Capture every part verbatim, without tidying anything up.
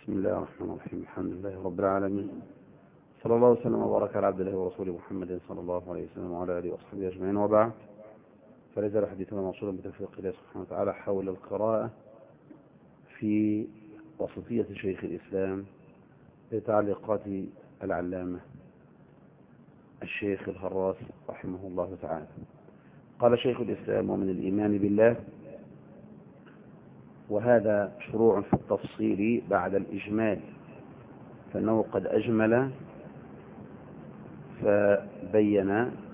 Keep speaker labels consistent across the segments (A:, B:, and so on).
A: بسم الله الرحمن الرحيم. الحمد لله رب العالمين، صلى الله وسلم وبارك على عبد الله ورسوله محمد صلى الله عليه وسلم وعلى اله واصحابه اجمعين، وبعد. فلا يزال حديثنا موصولا بتوفيق الله سبحانه وتعالى حول القراءة في وسطية شيخ الإسلام لتعليقات العلامة الشيخ الهراس رحمه الله تعالى. قال شيخ الإسلام: ومن الإيمان بالله، وهذا شروع في التفصيل بعد الإجمال، فإنه قد أجمل فبين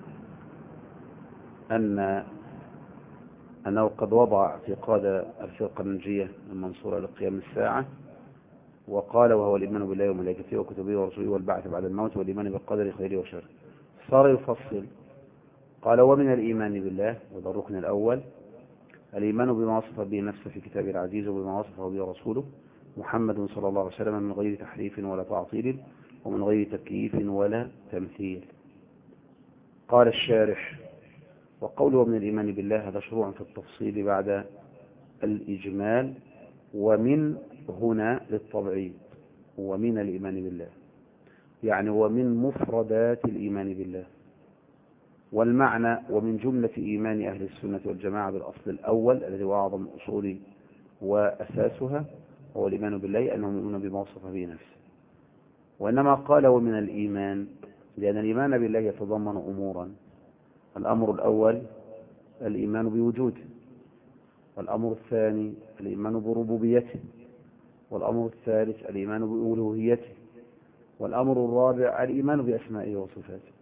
A: أن أنه قد وضع اعتقاد الفرقة الناجية المنصورة لقيام الساعة، وقال: وهو الإيمان بالله وملائكته وكتبه ورسله والبعث بعد الموت والإيمان بالقدر خيره وشره. صار يفصل، قال: ومن الإيمان بالله، وده الركن الأول، الإيمان بما وصف به نفسه في كتابه العزيز وبما وصفه به رسوله محمد صلى الله عليه وسلم من غير تحريف ولا تعطيل ومن غير تكييف ولا تمثيل. قال الشارح: وقوله من الإيمان بالله هذا شروع في التفصيل بعد الإجمال، ومن هنا للتبعيض، ومن الإيمان بالله يعني ومن مفردات الإيمان بالله، والمعنى ومن جملة إيمان أهل السنة والجماعة بالأصل الأول الذي هو أعظم الأصول وأساسها، هو الإيمان بالله أنهم يؤمنون بما وصف به نفسه. وإنما قال ومن الإيمان لأن الإيمان بالله يتضمن أمورا: الأمر الأول الإيمان بوجوده، والأمر الثاني الإيمان بربوبيته، والأمر الثالث الإيمان بألوهيته، والأمر الرابع الإيمان بأسمائه وصفاته.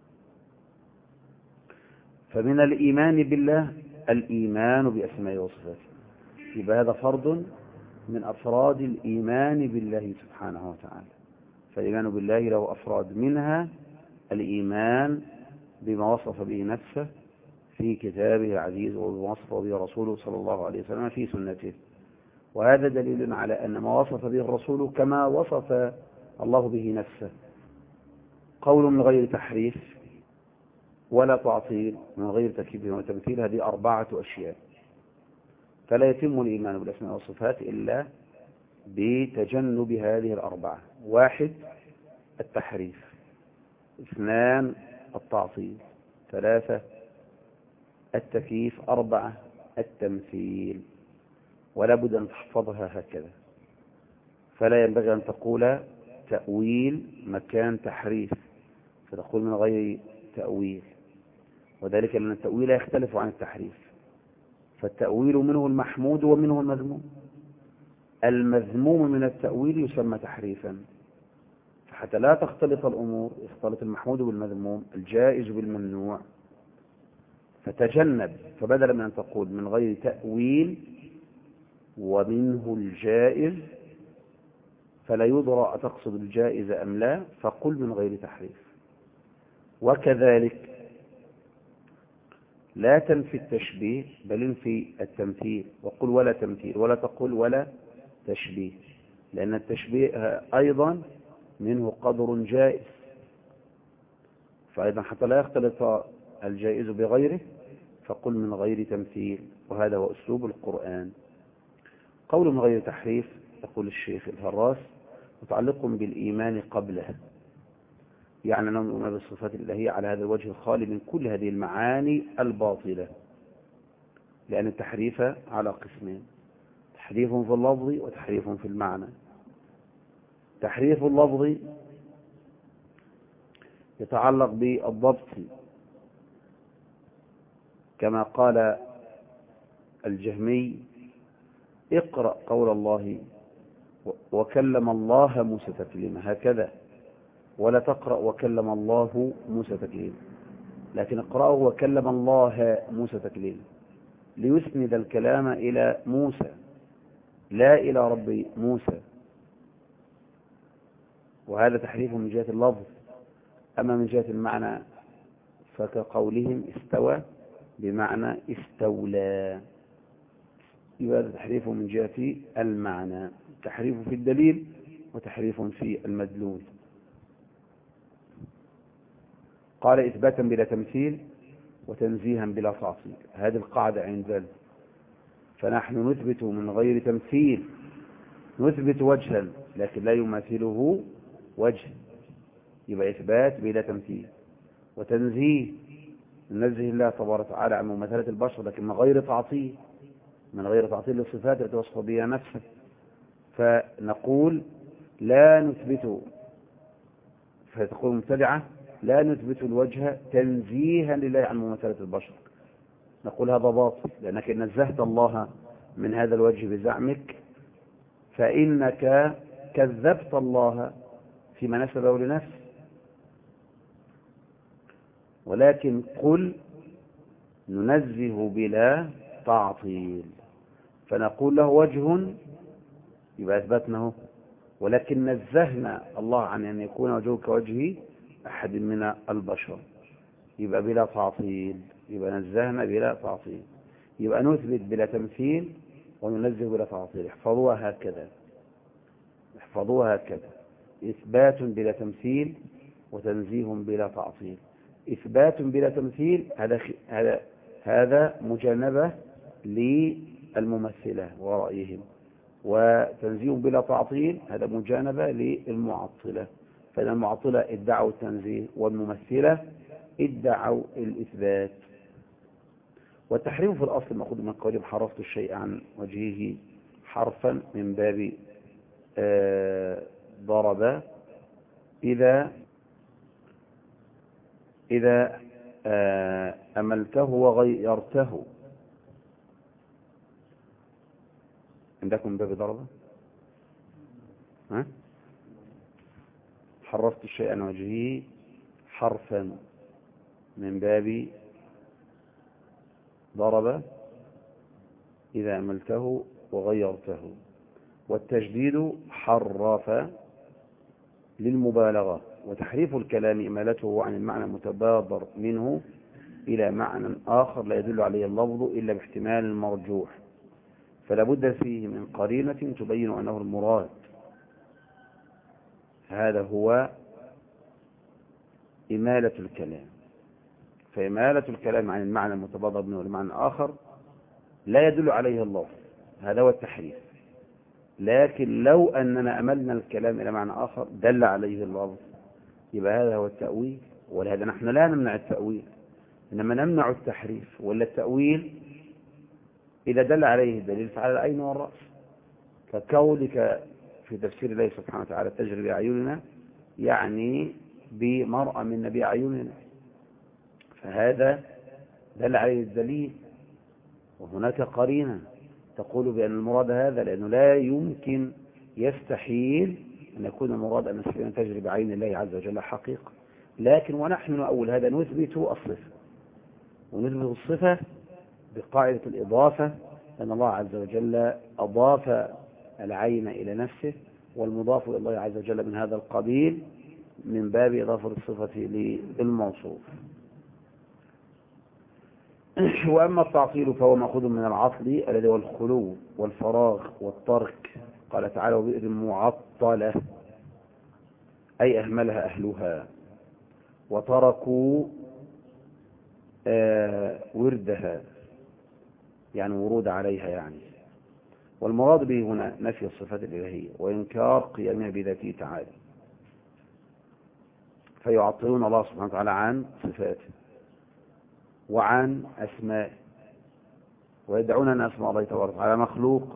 A: فمن الإيمان بالله الإيمان بأسمائه وصفاته، يبقى هذا فرض من أفراد الإيمان بالله سبحانه وتعالى. فالإيمان بالله له أفراد، منها الإيمان بما وصف به نفسه في كتابه العزيز وبما وصف به رسوله صلى الله عليه وسلم في سنته، وهذا دليل على أن ما وصف به الرسول كما وصف الله به نفسه. قول من غير تحريف ولا تعطيل من غير تكييف وتمثيل، هذه أربعة أشياء، فلا يتم الإيمان بالأسماء والصفات إلا بتجنب هذه الأربعة: واحد التحريف، اثنان التعطيل، ثلاثة التكييف، أربعة التمثيل. ولا بد أن تحفظها هكذا، فلا ينبغي أن تقول تأويل مكان تحريف، فتقول من غير تأويل، وذلك لأن التأويل يختلف عن التحريف، فالتأويل منه المحمود ومنه المذموم. المذموم من التأويل يسمى تحريفا، فحتى لا تختلط الأمور يختلط المحمود بالمذموم، الجائز بالممنوع، فتجنب. فبدلا من أن تقول من غير تأويل ومنه الجائز، فلا يدرى أتقصد الجائز أم لا، فقل من غير تحريف. وكذلك لا تنفي التشبيه بل انفي التمثيل، وقل ولا تمثيل، ولا تقل ولا تشبيه، لأن التشبيه أيضا منه قدر جائز، فأيضا حتى لا يختلط الجائز بغيره فقل من غير تمثيل، وهذا هو أسلوب القرآن. قول من غير تحريف، يقول الشيخ الهراس، متعلق بالإيمان قبله، يعني نؤمن بالصفات الإلهية على هذا الوجه الخالي من كل هذه المعاني الباطلة، لأن التحريف على قسمين: تحريف في اللفظ وتحريف في المعنى. تحريف اللفظ يتعلق بالضبط، كما قال الجهمي: اقرأ قول الله وكلم الله موسى تكليما، هكذا، ولا تقرأ وكلم الله موسى تكليما، لكن اقرأه وكلم الله موسى تكليما، ليسند الكلام إلى موسى لا إلى رب موسى، وهذا تحريف من جهة اللفظ. أما من جهة المعنى فكقولهم استوى بمعنى استولى، يبقى تحريف من جهة المعنى، تحريف في الدليل وتحريف في المدلول. قال: إثباتا بلا تمثيل وتنزيها بلا تعطيل، هذه القاعدة عند ذلك. فنحن نثبت من غير تمثيل، نثبت وجها لكن لا يماثله وجه، يبقى إثبات بلا تمثيل. وتنزيه، ننزه الله تبارك وتعالى عن مماثلة البشر لكن من غير تعطيل، من غير تعطيل للصفات التي وصف بها نفسه. فنقول لا نثبت، فتقول مبتدعة لا نثبت الوجه تنزيها لله عن مماثلة البشر، نقول هذا باطل، لأنك إن نزهت الله من هذا الوجه بزعمك فإنك كذبت الله فيما نسبه لنفسه. ولكن قل ننزه بلا تعطيل، فنقول له وجه يبقى أثبتناه، ولكن نزهنا الله عن أن يكون وجهه كوجه أحد من البشر، يبقى بلا تعطيل، يبقى نزهنا بلا تعطيل، يبقى نثبت بلا تمثيل وننزه بلا تعطيل. احفظوها هكذا، احفظوها هكذا، إثبات بلا تمثيل وتنزيه بلا تعطيل. إثبات بلا تمثيل هذا هذا هذا مجانبة للممثلة ورأيهم، وتنزيه بلا تعطيل هذا مجانبة للمعطلة. فإن المعطلة ادعوا التنزيه والممثلة ادعوا الإثبات. والتحريم في الأصل مأخوذ من قولهم حرفت الشيء عن وجهه حرفا من باب آه ضرب إذا إذا آه أملته وغيرته. عندكم من باب ضرب؟ ها؟ حرفت الشيء عن وجهه حرفا من باب ضرب إذا أملته وغيرته. والتجديد حرف للمبالغة، وتحريف الكلام إمالته عن المعنى المتبادر منه إلى معنى آخر لا يدل عليه اللفظ إلا باحتمال المرجوح، فلا بد فيه من قرينة تبين أنه المراد. هذا هو إمالة الكلام. فإمالة الكلام عن المعنى المتبادر منه إلى معنى آخر لا يدل عليه اللفظ، هذا هو التحريف. لكن لو أننا أملنا الكلام إلى معنى آخر دل عليه اللفظ، يبقى هذا هو التأويل. ولهذا نحن لا نمنع التأويل، إنما نمنع التحريف. ولا التأويل إذا دل عليه الدليل فعلى العين والرأس، كقولك في تفسير الله سبحانه وتعالى تجري بأعيننا، يعني بمرأة من نبي أعيننا، فهذا دل عليه الدليل. وهناك قرينة تقول بأن المراد هذا، لأنه لا يمكن يستحيل أن يكون المراد أن السفينة تجري بعين الله عز وجل حقيقة. لكن ونحن نقول هذا نثبت الصفة، ونثبت الصفة بقاعدة الإضافة، أن الله عز وجل أضاف العين إلى نفسه، والمضاف إلى الله عز وجل من هذا القبيل من باب إضافة الصفة للموصوف. وأما التعطيل فهو مأخوذ من العطل الذي هو الخلو والفراغ والترك. قال تعالى وبئر معطلة، أي أهملها أهلها وتركوا آه وردها، يعني ورود عليها يعني. والمراد به هنا نفي الصفات الإلهية وإنكار قيامها بذاته تعالى، فيعطلون الله سبحانه وتعالى عن صفاته وعن أسمائه، ويدعون أن أسماء الله تبارك وتعالى مخلوقة،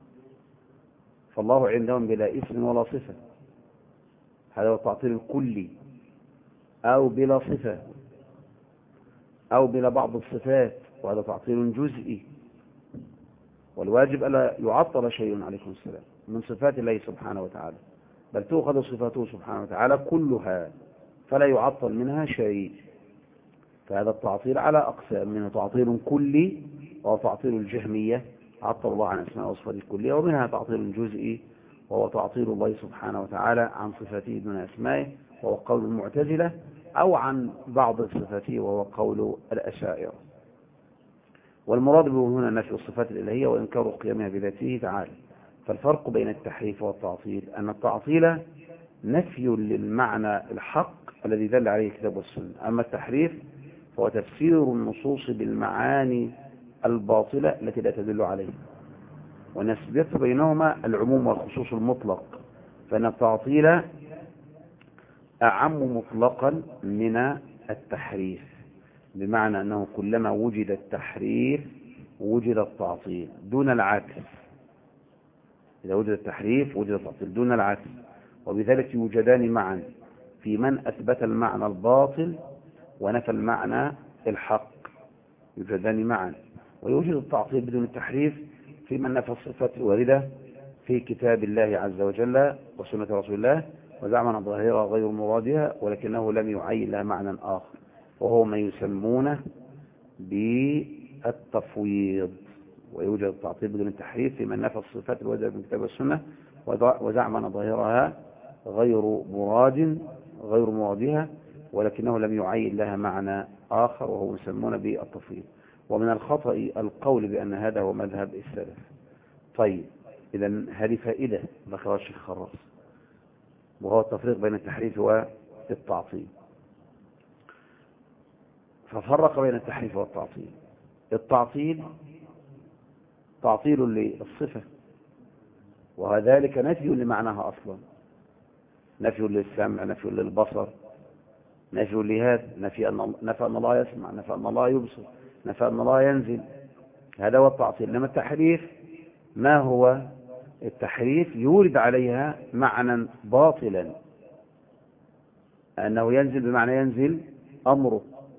A: فالله عندهم بلا اسم ولا صفة. هذا هو التعطيل الكلي، أو بلا صفة، أو بلا بعض الصفات، وهذا تعطيل جزئي. والواجب ألا يعطل شيء عليكم السلام من صفات الله سبحانه وتعالى، بل تؤخذ صفاته سبحانه وتعالى كلها فلا يعطل منها شيء. فهذا التعطيل على أقسام، منه تعطيل كلي وهو تعطيل الجهمية، عطل الله عن أسماء وصفاته الكلية، ومنها تعطيل جزئي وهو تعطيل الله سبحانه وتعالى عن صفاته دون أسمائه وهو قول المعتزلة، أو عن بعض صفاته وهو قول الأشاعرة. والمراد به هنا نفي الصفات الإلهية وإنكار قيامها بذاته تعالى. فالفرق بين التحريف والتعطيل أن التعطيل نفي للمعنى الحق الذي دل عليه الكتاب والسنة، أما التحريف فهو تفسير النصوص بالمعاني الباطلة التي لا تدل عليه. ونسبت بينهما العموم والخصوص المطلق، فإن التعطيل أعم مطلقا من التحريف، بمعنى أنه كلما وجد التحريف وجد التعطيل دون العكس. إذا وجد التحريف وجد التعطيل دون العكس، وبذلك يوجدان معا في من أثبت المعنى الباطل ونفى المعنى الحق، يوجدان معا. ويوجد التعطيل بدون التحريف في من نفى الصفات الواردة في كتاب الله عز وجل وسنة رسول الله وزعم أن ظاهرها غير مرادها ولكنه لم يعين لها معنى آخر، وهو ما يسمونه بالتفويض. ويوجد التعطيل بدون التحريف في من نفى الصفات الواردة في الكتاب والسنة وزعم أن ظاهرها غير مراد غير مرادها ولكنه لم يعين لها معنى آخر، وهو يسمونه بالتفويض. ومن الخطأ القول بأن هذا هو مذهب السلف. طيب، إذن هذه فائدة ذكرها الشيخ خراص، وهو التفريق بين التحريف والتعطيل. ففرق بين التحريف والتعطيل. التعطيل تعطيل للصفة، وذلك نفي لمعناها أصلا، نفي للسمع، نفي للبصر، نفي لهذا، نفي أن نفى أن الله يسمع، نفى أن الله يبصر، نفى أن الله ينزل. هذا هو التعطيل. لما التحريف ما هو؟ التحريف يورد عليها معنى باطلا، أنه ينزل بمعنى ينزل أمره،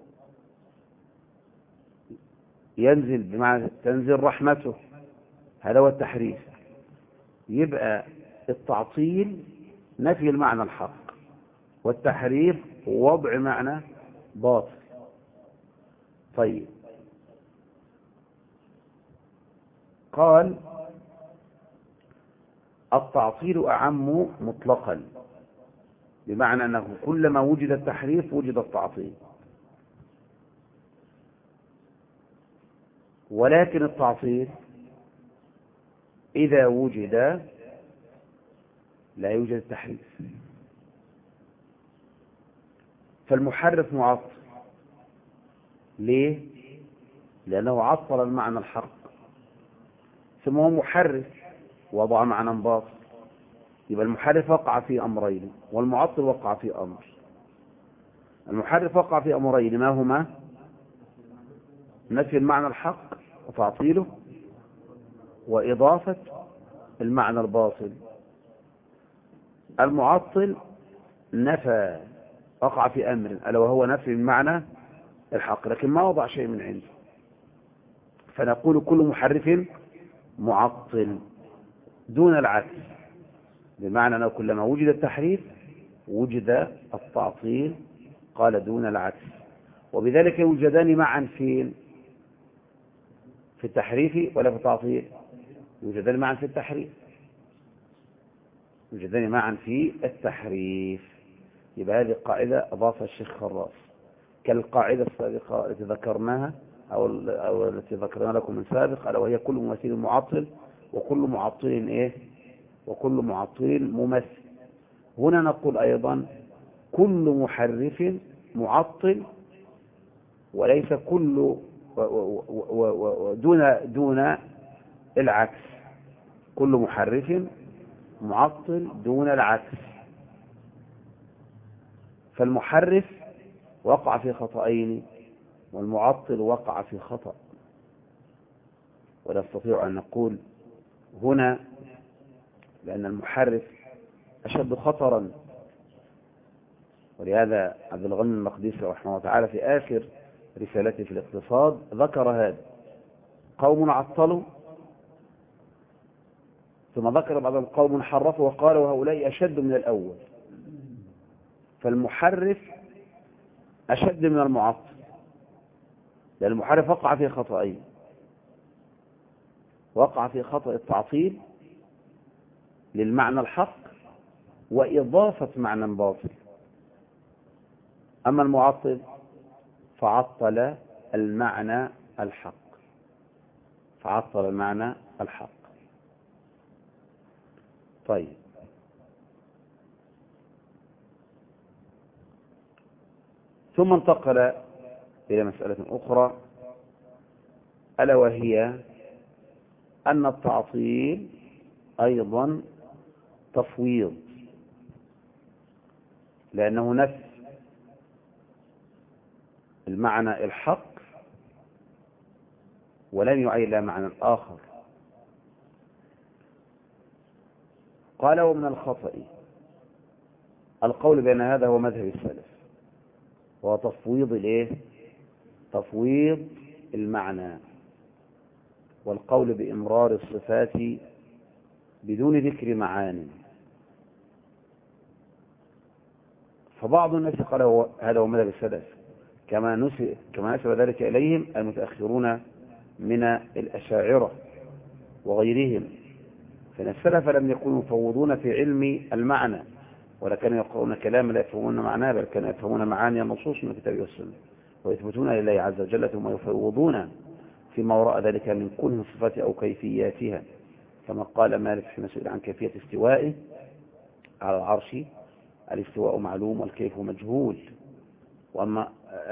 A: ينزل بمعنى تنزل رحمته. هذا هو التحريف. يبقى التعطيل نفي المعنى الحق، والتحريف وضع معنى باطل. طيب، قال التعطيل أعم مطلقا، بمعنى أنه كلما وجد التحريف وجد التعطيل. ولكن التعطيل إذا وجد لا يوجد التحريف، فالمحرف معطل. ليه؟ لأنه عطل المعنى الحق، ثم هو محرف وضع معنى باطل. يبقى المحرف وقع في أمرين والمعطل وقع في أمر. المحرف وقع في أمرين، ما هما؟ نفي المعنى الحق وتعطيله، وإضافة المعنى الباطل. المعطل نفى، وقع في أمر ألا وهو نفي المعنى الحق، لكن ما وضع شيء من عنده. فنقول كل محرف معطل دون العكس، بمعنى أنه كلما وجد التحريف وجد التعطيل، قال دون العكس. وبذلك يوجدان معا في في التحريف ولا في التعطيل؟ يوجدان معا في التحريف، يوجدان معا في التحريف. يبقى هذه قاعدة أضافها الشيخ خراص كالقاعدة السابقة التي ذكرناها أو, أو التي ذكرنا لكم من سابق، ألا وهي كل ممثل معطل وكل معطل إيه؟ وكل معطل ممثل. هنا نقول أيضا كل محرف معطل، وليس كل دون دون العكس. كل محرف معطل دون العكس. فالمحرف وقع في خطأين والمعطل وقع في خطأ. ونستطيع أن نقول هنا لأن المحرف أشد خطرا، ولهذا عبد الغني المقدسي رحمه الله تعالى في آخر رسالته في الاقتصاد ذكر هذا: قوم عطلوا ثم ذكر بعض القوم حرفوا وقال وهؤلاء أشد من الأول. فالمحرف أشد من المعطل، لأن المحرف وقع في خطأين: وقع في خطأ التعطيل للمعنى الحق وإضافة معنى باطل. أما المعطل فعطل المعنى الحق، فعطل المعنى الحق. طيب، ثم انتقل إلى مسألة أخرى، ألا وهي أن التعطيل أيضا تفويض. لأنه نفي المعنى الحق ولم يعين له معنى آخر. قال ومن الخطأ القول بأن هذا هو مذهب السلف، وهو تفويض الايه تفويض المعنى والقول بإمرار الصفات بدون ذكر معاني. فبعض الناس قال هو هذا هو مذهب السلف، كما نسب كما نسب ذلك إليهم المتأخرون من الأشاعرة وغيرهم، فإن السلف لم يكونوا يفوضون في علم المعنى، ولا كانوا يقرؤون كلاما لا يفهمون معناه، بل كانوا يفهمون معاني النصوص من الكتاب والسنة ويثبتون لله عز وجل، ثم يفوضون فيما وراء ذلك من كل صفات أو كيفياتها، كما قال مالك فيما سئل عن كيفية استوائه على العرش: الاستواء معلوم والكيف مجهول. وأما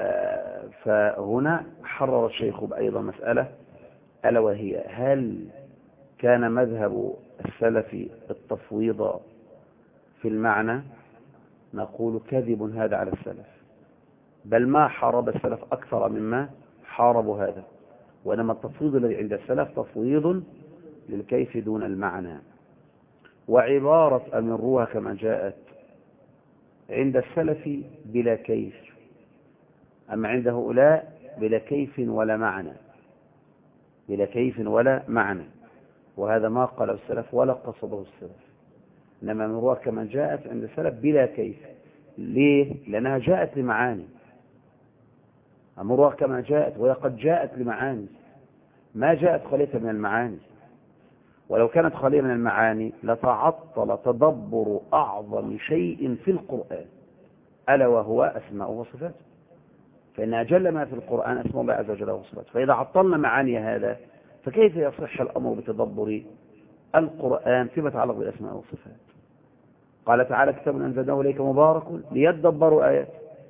A: فهنا حرر الشيخ أيضا مسألة، ألا وهي: هل كان مذهب السلف التفويض في المعنى؟ نقول كذب هذا على السلف، بل ما حارب السلف أكثر مما حاربوا هذا، وإنما التفويض الذي عند السلف تفويض للكيف دون المعنى. وعبارة أمروها كما جاءت عند السلف بلا كيف، أما عند هؤلاء بلا كيف ولا معنى، بلا كيف ولا معنى، وهذا ما قاله السلف ولا قصده السلف، إنما أمروها كما جاءت عند السلف بلا كيف. ليه؟ لأنها جاءت لمعاني، أمروها كما جاءت، وهي قد جاءت لمعاني، ما جاءت خالية من المعاني، ولو كانت خالية من المعاني لتعطل تدبر أعظم شيء في القرآن، ألا وهو أسماء وصفاته، فإن أجل ما في القرآن أسماء الله عز وجل وصفاته، فإذا عطلنا معاني هذا فكيف يصح الأمر بتدبر القرآن فيما يتعلق بالأسماء والصفات؟ قال تعالى: كتاب أنزلناه إليك مبارك ليدبروا آياته.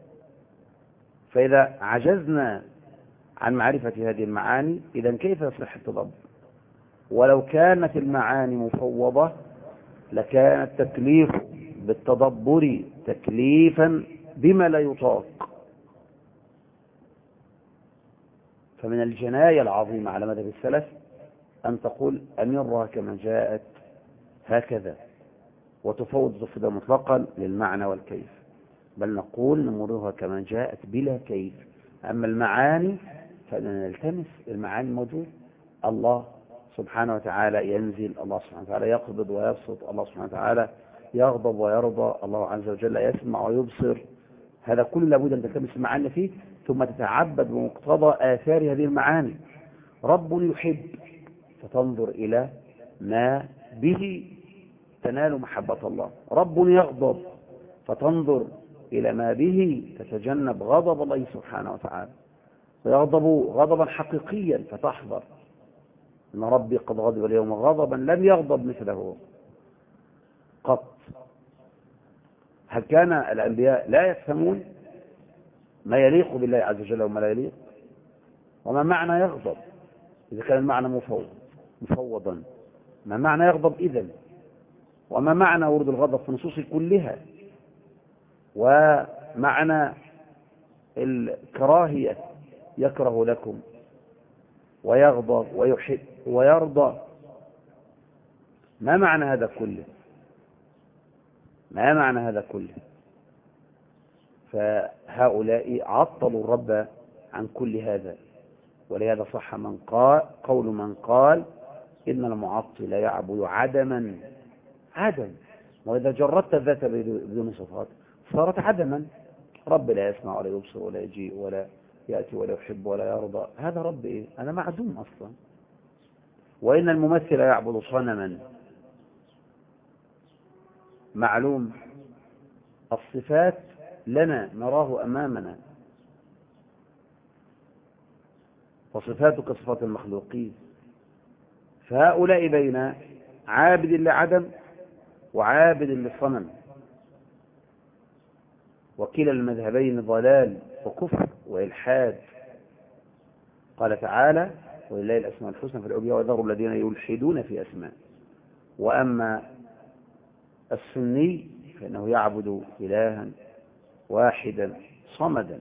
A: فإذا عجزنا عن معرفة هذه المعاني إذن كيف يصح التدبر؟ ولو كانت المعاني مفوضة لكان التكليف بالتدبر تكليفا بما لا يطاق. فمن الجناية العظيمة على مذهب السلف أن تقول أمرها كما جاءت هكذا وتفوض تفويضا مطلقا للمعنى والكيف، بل نقول نمرها كما جاءت بلا كيف. أما المعاني فإننا نلتمس المعاني الموجودة، الله سبحانه وتعالى ينزل، الله سبحانه وتعالى يقبض ويبسط، الله سبحانه وتعالى يغضب ويرضى، الله عز وجل يسمع ويبصر، هذا كله لابد أن تلتمس المعاني فيه، ثم تتعبد بمقتضى آثار هذه المعاني. رب يحب فتنظر إلى ما به تنال محبة الله، رب يغضب فتنظر إلى ما به تتجنب غضب الله سبحانه وتعالى، ويغضب غضبا حقيقيا فتحذر إن ربي قد غضب اليوم غضبا لم يغضب مثله قط. هل كان الأنبياء لا يفهمون ما يليق بالله عز وجل وما لا يليق؟ وما معنى يغضب إذا كان المعنى مفوض مفوضا؟ ما معنى يغضب إذن؟ وما معنى ورود الغضب في النصوص كلها؟ ومعنى الكراهية يكره لكم ويغضب ويحب ويرضى، ما معنى هذا كله؟ ما معنى هذا كله؟ فهؤلاء عطلوا الرب عن كل هذا، ولهذا صح من قال قول من قال إن المعطل يعبد عدما عدم، وإذا جردت الذات بدون صفات صارت عدما. رب لا يسمع ولا يبصر ولا يجيء ولا يأتي ولا يحب ولا يرضى، هذا رب إيه؟ أنا معدوم أصلا. وإن الممثل يعبد صنما معلوم، الصفات لنا نراه أمامنا، وصفاتك صفات المخلوقين، فهؤلاء بين عابد لعدم وعابد للصنم، وكلا المذهبين ضلال وكفر وإلحاد. قال تعالى: ولله الأسماء الحسنى فادعوه بها وذروا الذين يلحدون في أسماء. وأما السني فإنه يعبد إلها واحدا صمدا.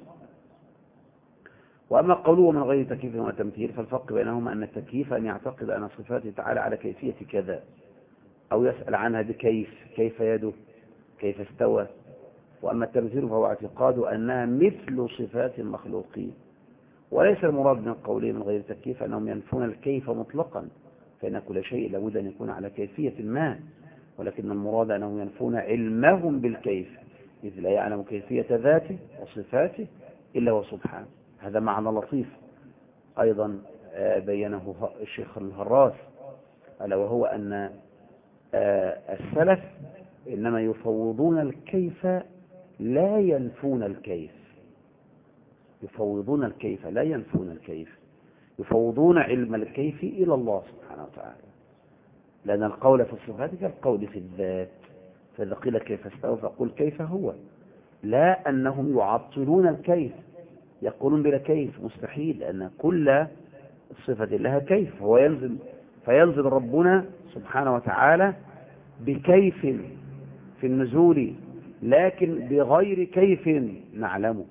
A: وأما قوله من غير تكييف وتمثيل فالفرق بينهما أن التكييف أن يعتقد أن صفاته تعالى على كيفية كذا، أو يسأل عنها بكيف، كيف يده، كيف استوى. وأما التمثيل فهو اعتقاد أنها مثل صفات المخلوقين. وليس المراد من قوله من غير تكييف أنهم ينفون الكيف مطلقا، فإن كل شيء لابد أن يكون على كيفية ما، ولكن المراد أنهم ينفون علمهم بالكيف، إذ لا يعلم كيفية ذاته وصفاته إلا هو سبحانه. هذا معنى لطيف أيضا بينه الشيخ الهراس، ألا وهو أن السلف إنما يفوضون الكيف لا ينفون الكيف. يفوضون الكيف لا ينفون الكيف، يفوضون علم الكيف إلى الله سبحانه وتعالى، لأن القول في الصفات كالقول في الذات. فإذا قيل كيف استوى فقل كيف هو، لا أنهم يعطلون الكيف، يقولون بلا كيف مستحيل، لأن كل صفة لها كيف. هو ينزل فينزل ربنا سبحانه وتعالى بكيف في النزول، لكن بغير كيف نعلمه.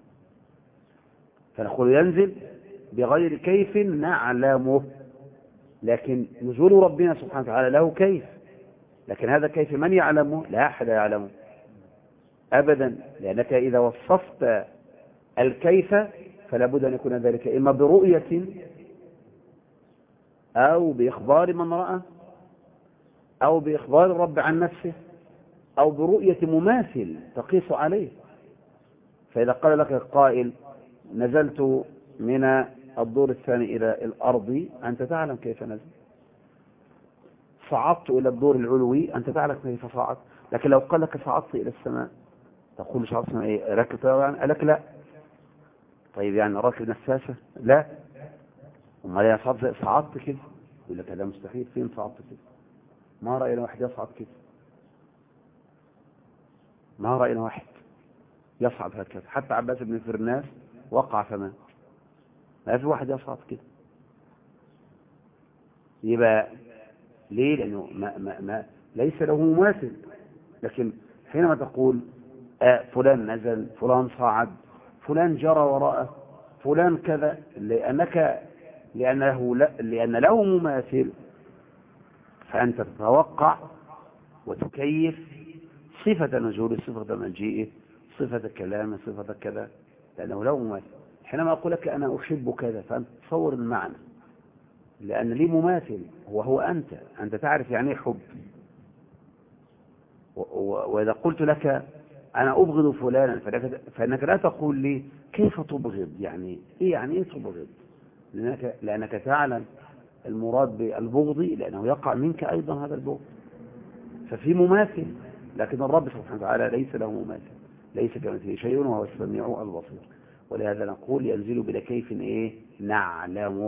A: فنقول ينزل بغير كيف نعلمه، لكن نزول ربنا سبحانه وتعالى له كيف، لكن هذا كيف من يعلمه؟ لا أحد يعلمه أبدا، لأنك إذا وصفت الكيف فلا بد أن يكون ذلك إما برؤية أو بإخبار من رأى أو بإخبار الرب عن نفسه أو برؤية مماثل تقيس عليه. فإذا قال لك القائل نزلت من الدور الثاني إلى الأرض، أنت تعلم كيف نزل. صعدت إلى الدور العلوي، أنت تعلم كيف صعدت. لكن لو قال لك صعدت إلى السماء، تقول صعدت السماء إيه؟ ركب طيران؟ قال لك لا. طيب يعني راكب نفاسة؟ لا. امال يا صعدت صعدت كده؟ يقول لك هذا مستحيل، فين صعدت كده؟ ما رأينا واحد يصعد كده، ما رأينا واحد يصعد هكذا. حتى عباس بن فرناس وقع فمات، ما في واحد يصعد كده. يبقى ليه؟ لأنه ما ما ما ليس له مماثل. لكن حينما تقول آه فلان نزل، فلان صعد، فلان جرى وراءه، فلان كذا، لأنك لأنه لأن له مماثل، فأنت تتوقع وتكيف صفة نزول، صفة مجيئه، صفة كلامه، صفة كذا، لأنه له مماثل. حينما أقول لك أنا أحب كذا، فأنت تصور المعنى، لأن لي مماثل وهو أنت. أنت تعرف يعني إيه حب. وإذا قلت لك أنا أبغض فلانا، فإنك لا تقول لي كيف تبغض، يعني إيه، يعني إيه تبغض، لأنك, لأنك تعلم المراد بالبغض، لأنه يقع منك أيضا هذا البغض. ففي مماثل، لكن الرب سبحانه وتعالى ليس له مماثل، ليس كمثله شيء وهو السميع البصير. ولهذا نقول ينزل بلا كيف إيه نعلمه.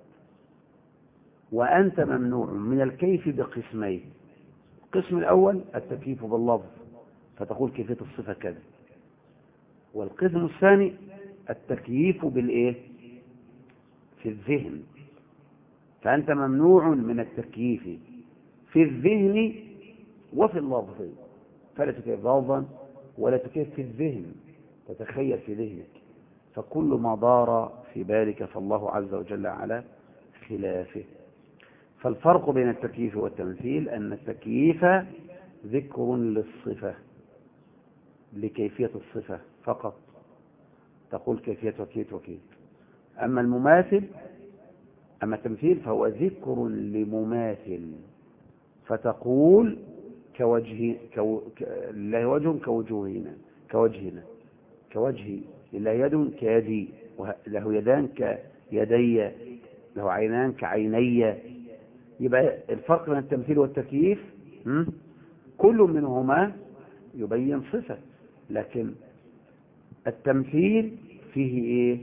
A: وأنت ممنوع من الكيف بقسمين. القسم الأول التكييف باللفظ، فتقول كيفية الصفة كذا. والقسم الثاني التكييف بالإيه في الذهن. فأنت ممنوع من التكييف في الذهن وفي اللفظ، فلا تكيف لفظا ولا تكيف في الذهن تتخيل في ذهنك. فكل ما دار في بالك فالله عز وجل على خلافه. فالفرق بين التكييف والتمثيل أن التكييف ذكر للصفة، لكيفية الصفة فقط، تقول كيفية وكيت وكيت. أما المماثل أما التمثيل فهو ذكر لمماثل، فتقول كوجه كو... لله وجه كوجوهنا، كوجهنا، كوجهي، لله يد كيدي، له يدان كيدي، له عينان كعيني. يبقى الفرق بين التمثيل والتكييف كل منهما يبين صفة، لكن التمثيل فيه ايه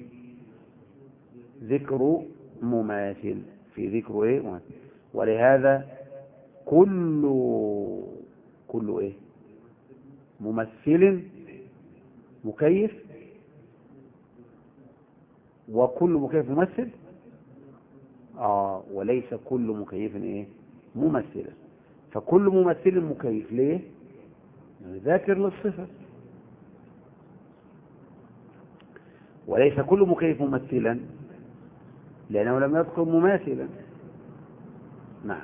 A: ذكر مماثل، في ذكر ايه مماثل. ولهذا كل كل ايه ممثل مكيف، وكل مكيف ممثل اه وليس كل مكيف ايه ممثلا. فكل ممثل مكيف ليه؟ يعني ذاكر للصفة. وليس كل مكيف ممثلا لأنه لم يذكر مماثلا. نعم.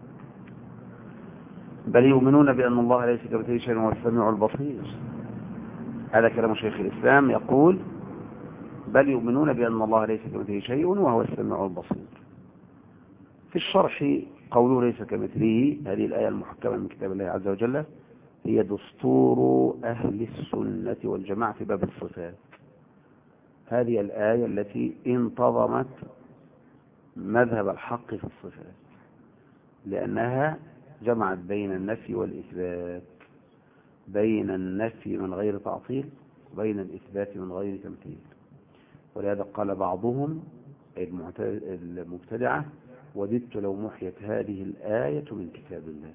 A: بل يؤمنون بأن الله ليس كمثله شيء وهو السميع البصير. هذا كلام شيخ الإسلام يقول بل يؤمنون بأن الله ليس كمثله شيء وهو السميع البصير. في الشرح قوله ليس كمثله، هذه الآية المحكمة من كتاب الله عز وجل هي دستور أهل السنة والجماعة في باب الصفات. هذه الآية التي انتظمت مذهب الحق في الصفات، لأنها جمعت بين النفي والإثبات، بين النفي من غير تعطيل وبين الإثبات من غير تمثيل. ولهذا قال بعضهم المبتدعة وددت لو محيت هذه الآية من كتاب الله.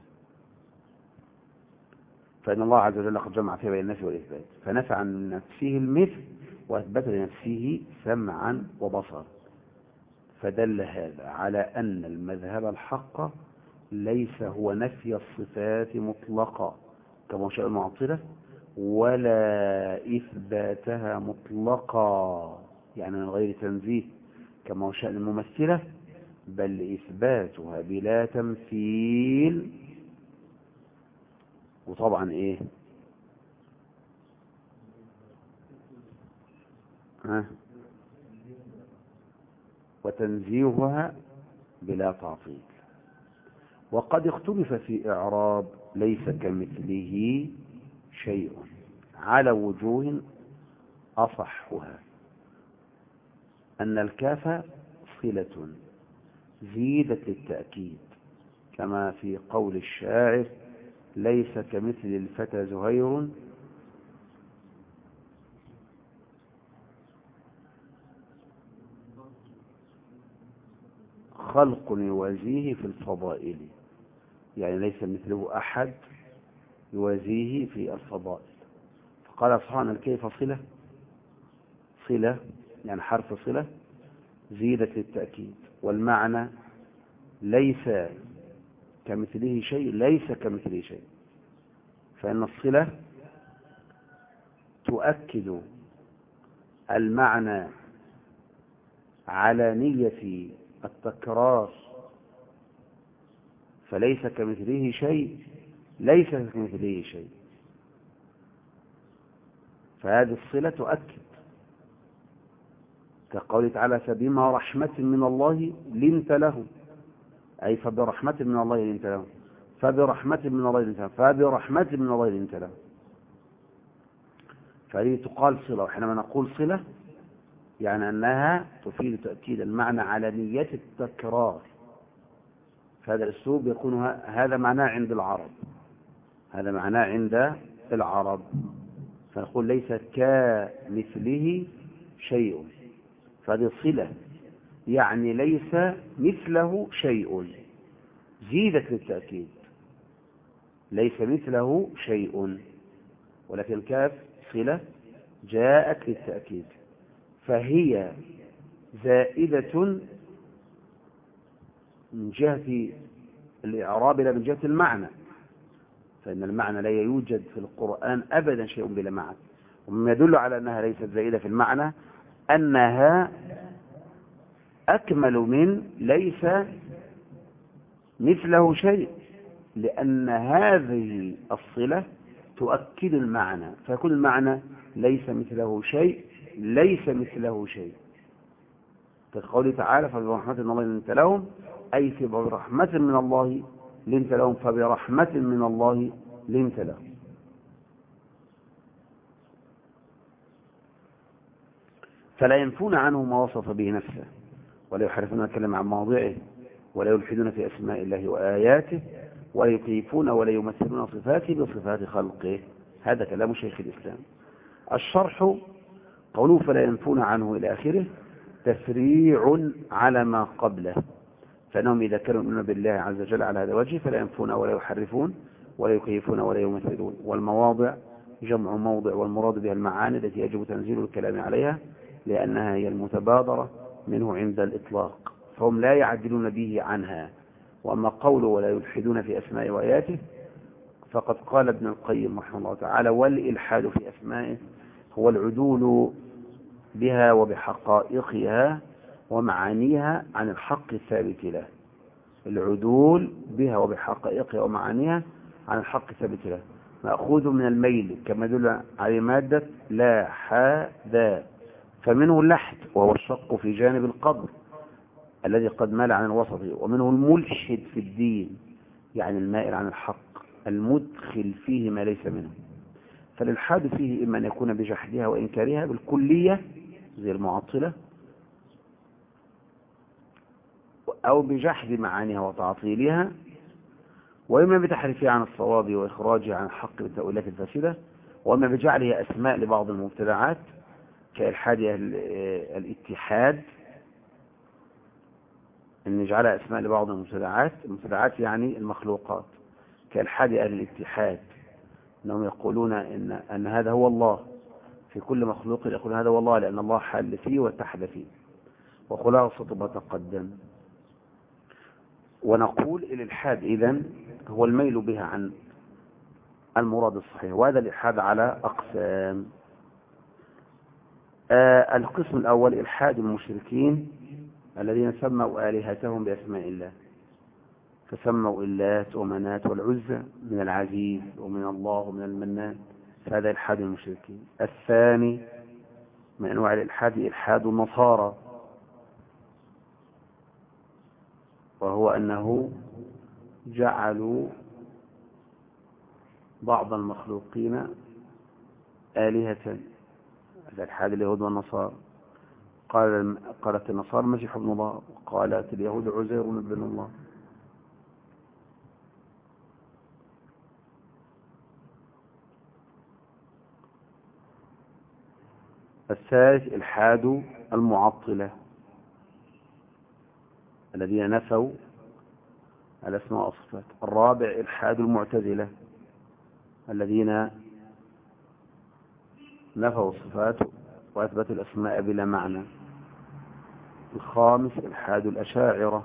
A: فإن الله عز وجل قد جمع فيها بين النفي والإثبات، فنفى عن نفسه المثل وأثبت لنفسه سمعا وبصرا، فدل هذا على أن المذهب الحق ليس هو نفي الصفات مطلقا كما شاء المعطلة، ولا إثباتها مطلقا يعني من غير تنزيه كما شاء الممثلة، بل إثباتها بلا تمثيل. وطبعا إيه ها وتنزيهها بلا تعطيل. وقد اختلف في إعراب ليس كمثله شيء على وجوه أصحها أن الكاف صلة زيدت للتأكيد كما في قول الشاعر ليس كمثل الفتى زهير خلق يوازيه في الفضائل، يعني ليس مثله أحد يوازيه في الفضائل. فقال سبحانه كيف صلة، صلة يعني حرف صلة زيدت للتأكيد، والمعنى ليس كمثله شيء ليس كمثله شيء، فإن الصلة تؤكد المعنى على نية التكرار، فليس كمثله شيء ليس كمثله شيء، فهذه الصلة تؤكد كقوله تعالى فبما رحمة من الله لنت له، أي فبرحمة من الله لنت له، فبرحمة من الله لنت له، فبرحمة من الله لنت له. فهذه تقال صلة، وحينما نقول صلة يعني أنها تفيد تأكيد المعنى على نية التكرار. فهذا الأسلوب يكون هذا معناه عند العرب، هذا معناه عند العرب. فنقول ليس كمثله شيء، فهذه صلة يعني ليس مثله شيء زيدت للتأكيد، ليس مثله شيء، ولكن الكاف صلة جاءت للتأكيد، فهي زائدة من جهة الإعراب لا من جهة المعنى، فإن المعنى لا يوجد في القرآن أبدا شيء بلا معنى. ومما يدل على أنها ليست زائدة في المعنى أنها أكمل من ليس مثله شيء، لأن هذه الصلة تؤكد المعنى، فيكون المعنى ليس مثله شيء ليس مثله شيء. كقوله تعالى فبرحمة من الله لنت لهم، أي فبرحمة من الله لنت لهم، فبرحمة من الله لنت لهم. فلا ينفون عنه ما وصف به نفسه، ولا يحرفون الكلام عن مواضعه، ولا يلحدون في أسماء الله وآياته، ولا يكيفون ولا يمثلون صفاته بصفات خلقه. هذا كلام شيخ الإسلام. الشرح قوله فلا ينفون عنه إلى آخره تفريع على ما قبله، فإنهم إذا كانوا يؤمنون بالله عز وجل على هذا الوجه فلا ينفون ولا يحرفون ولا يكيفون ولا يمثلون. والمواضع جمع موضع، والمراد بها المعاني التي يجب تنزيل الكلام عليها لأنها هي المتبادرة منه عند الإطلاق، فهم لا يعدلون به عنها. وأما قوله ولا يلحدون في أسماء وآياته فقد قال ابن القيم رحمه الله تعالى والإلحاد في أسمائه هو العدول بها وبحقائقها ومعانيها عن الحق الثابت له. العدول بها وبحقائقها ومعانيها عن الحق الثابت له مأخوذ من الميل كما يدل عليه مادة لا حاذا، فمنه اللحد وهو الشق في جانب القبر الذي قد مال عن الوسط، ومنه الملحد في الدين يعني المائل عن الحق المدخل فيه ما ليس منه. فالإلحاد فيه إما أن يكون بجحدها وإنكارها بالكلية زي المعطلة، أو بجحد معانيها وتعطيلها، وإما بتحريفها عن الصواب وإخراجها عن الحق بالتأويلات الفاسدة، وإما بجعلها أسماء لبعض المبتدعات كإلحاد الاتحاد، أن نجعلها أسماء لبعض المبتدعات. المبتدعات يعني المخلوقات، كإلحاد أهل الاتحاد أنهم يقولون إن, أن هذا هو الله في كل مخلوق، يقولون هذا هو الله لأن الله حل فيه واتحد فيه. وخلاصة ما تقدم، ونقول الإلحاد إذن هو الميل بها عن المراد الصحيح، وهذا الإلحاد على أقسام. آه القسم الأول إلحاد المشركين الذين سموا آلهتهم بأسماء الله، فسموا اللات ومنات والعزى من العزيز ومن الله ومن المنان، فهذا إلحاد المشركين. الثاني من أنواع الإلحاد إلحاد النصارى، وهو أنه جعلوا بعض المخلوقين آلهة، هذا إلحاد اليهود والنصارى. قال قالت النصارى المسيح ابن الله، وقالت اليهود عزير ابن الله. الثالث إلحاد المعطلة الذين نفوا الأسماء والصفات. الرابع إلحاد المعتزلة الذين نفوا الصفات وأثبتوا الأسماء بلا معنى. الخامس إلحاد الأشاعرة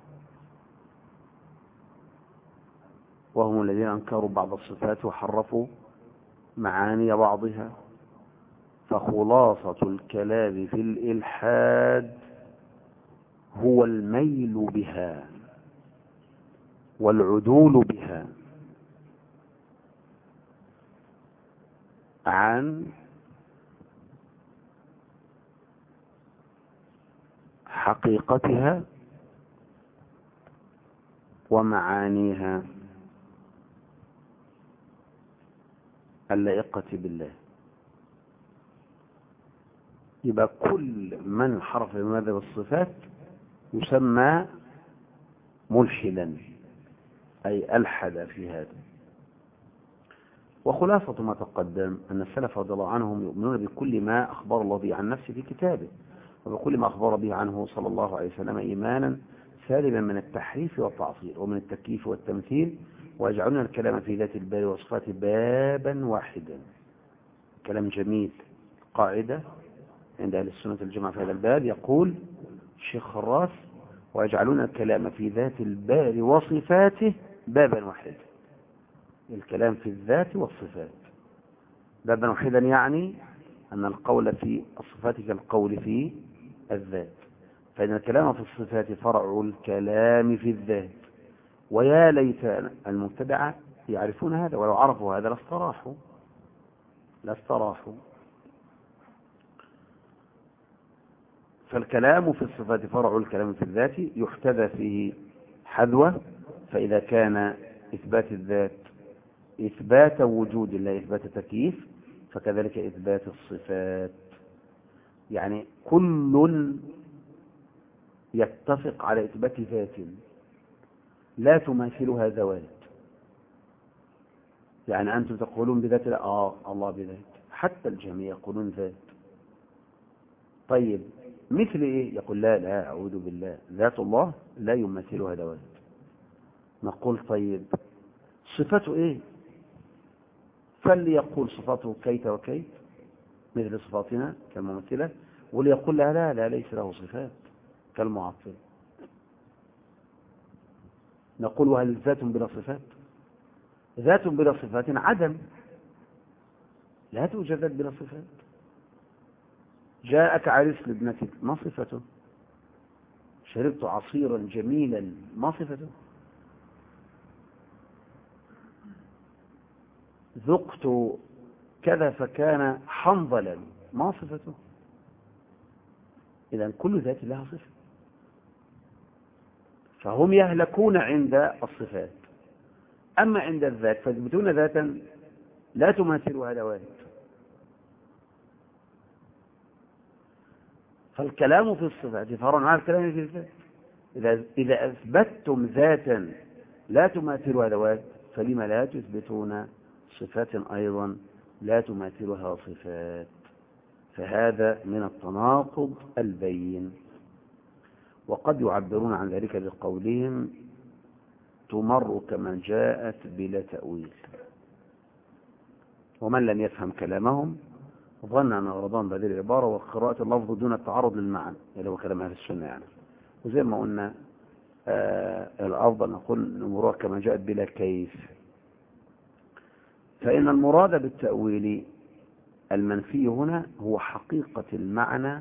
A: وهم الذين أنكروا بعض الصفات وحرفوا معاني بعضها. فخلاصة الكلام في الإلحاد هو الميل بها والعدول بها عن حقيقتها ومعانيها اللائقة بالله. يبقى كل من حرف بمذهب الصفات يسمى ملحدا، أي ألحد في هذا. وخلاصة ما تقدم أن السلف رضي الله عنهم يؤمنون بكل ما أخبر الله به عن نفسه في كتابه، وبكل ما أخبر به عنه صلى الله عليه وسلم إيمانا سالما من التحريف والتعطيل ومن التكييف والتمثيل، ويجعلون الكلام في ذات الباري وصفاته بابا واحدا. كلام جميل. قاعدة عند أهل السنة الجماعة في هذا الباب يقول الشيخ خراس: ويجعلون الكلام في ذات الباري وصفاته بابا واحدا. الكلام في الذات والصفات بابا واحدا يعني أن القول في الصفات كالقول في الذات، فإن الكلام في الصفات فرع الكلام في الذات. ويا ليت المبتدعة يعرفون هذا، ولو عرفوا هذا لاستراحوا لاستراحوا فالكلام في الصفات فرع الكلام في الذات، يحتذى فيه حذوة. فإذا كان إثبات الذات إثبات وجود لا إثبات تكييف، فكذلك إثبات الصفات. يعني كل يتفق على إثبات ذات لا تماثلها ذوات. يعني أنتم تقولون بذات لا آه الله بذات، حتى الجميع يقولون ذات. طيب مثل إيه؟ يقول لا لا أعوذ بالله، ذات الله لا يماثلها ذوات. نقول طيب صفته إيه؟ فليقول صفاته كيت وكيت مثل صفاتنا كالممثلة، وليقول لا لا لا ليس له صفات كالمعطل. نقول وهل ذات بلا صفات؟ ذات بلا صفات عدم، لا توجد ذات بلا صفات. جاءك عريس لابنتك، ما صفته؟ شربت عصيرا جميلا، ما صفته؟ ذقت كذا فكان حنظلا، ما صفته؟ إذن كل ذات لها صفة، فهم يهلكون عند الصفات. أما عند الذات فيثبتون ذاتا لا تماثلها ذوات. فالكلام في الصفات فرع عن الكلام في الذات. إذا إذا أثبتتم ذاتا لا تماثلها ذوات فلما لا تثبتون صفات أيضا لا تماثلها صفات؟ فهذا من التناقض البين. وقد يعبرون عن ذلك بقولهم تمر كما جاءت بلا تأويل. ومن لم يفهم كلامهم ظن أن رمضان بهذه العبارة وقراءة اللفظ دون التعرض للمعنى، اللي هو كلام أهل السنة يعني. وزي ما قلنا آه الأفضل نقول نمرها كما جاءت بلا كيف. فإن المراد بالتأويل المنفي هنا هو حقيقة المعنى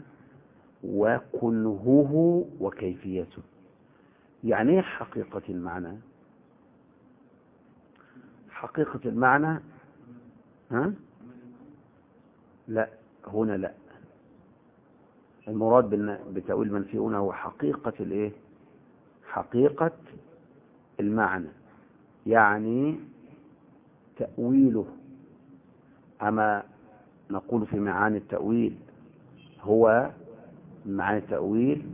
A: وكنهه وكيفيته. يعني ايه حقيقة المعنى؟ حقيقة المعنى ها؟ لا، هنا لا. المراد بتأويل المنفي هنا هو حقيقة الايه؟ حقيقة المعنى، يعني تأويله. أما نقول في معاني التأويل هو معاني التأويل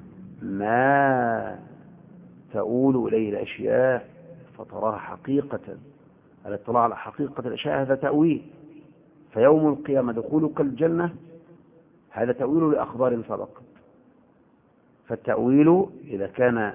A: ما تؤول إليه الأشياء فتراها حقيقة. الاطلاع على حقيقة الأشياء هذا تأويل. فيوم القيامة دخولك الجنة هذا تأويل لأخبار سبقت. فالتأويل إذا كان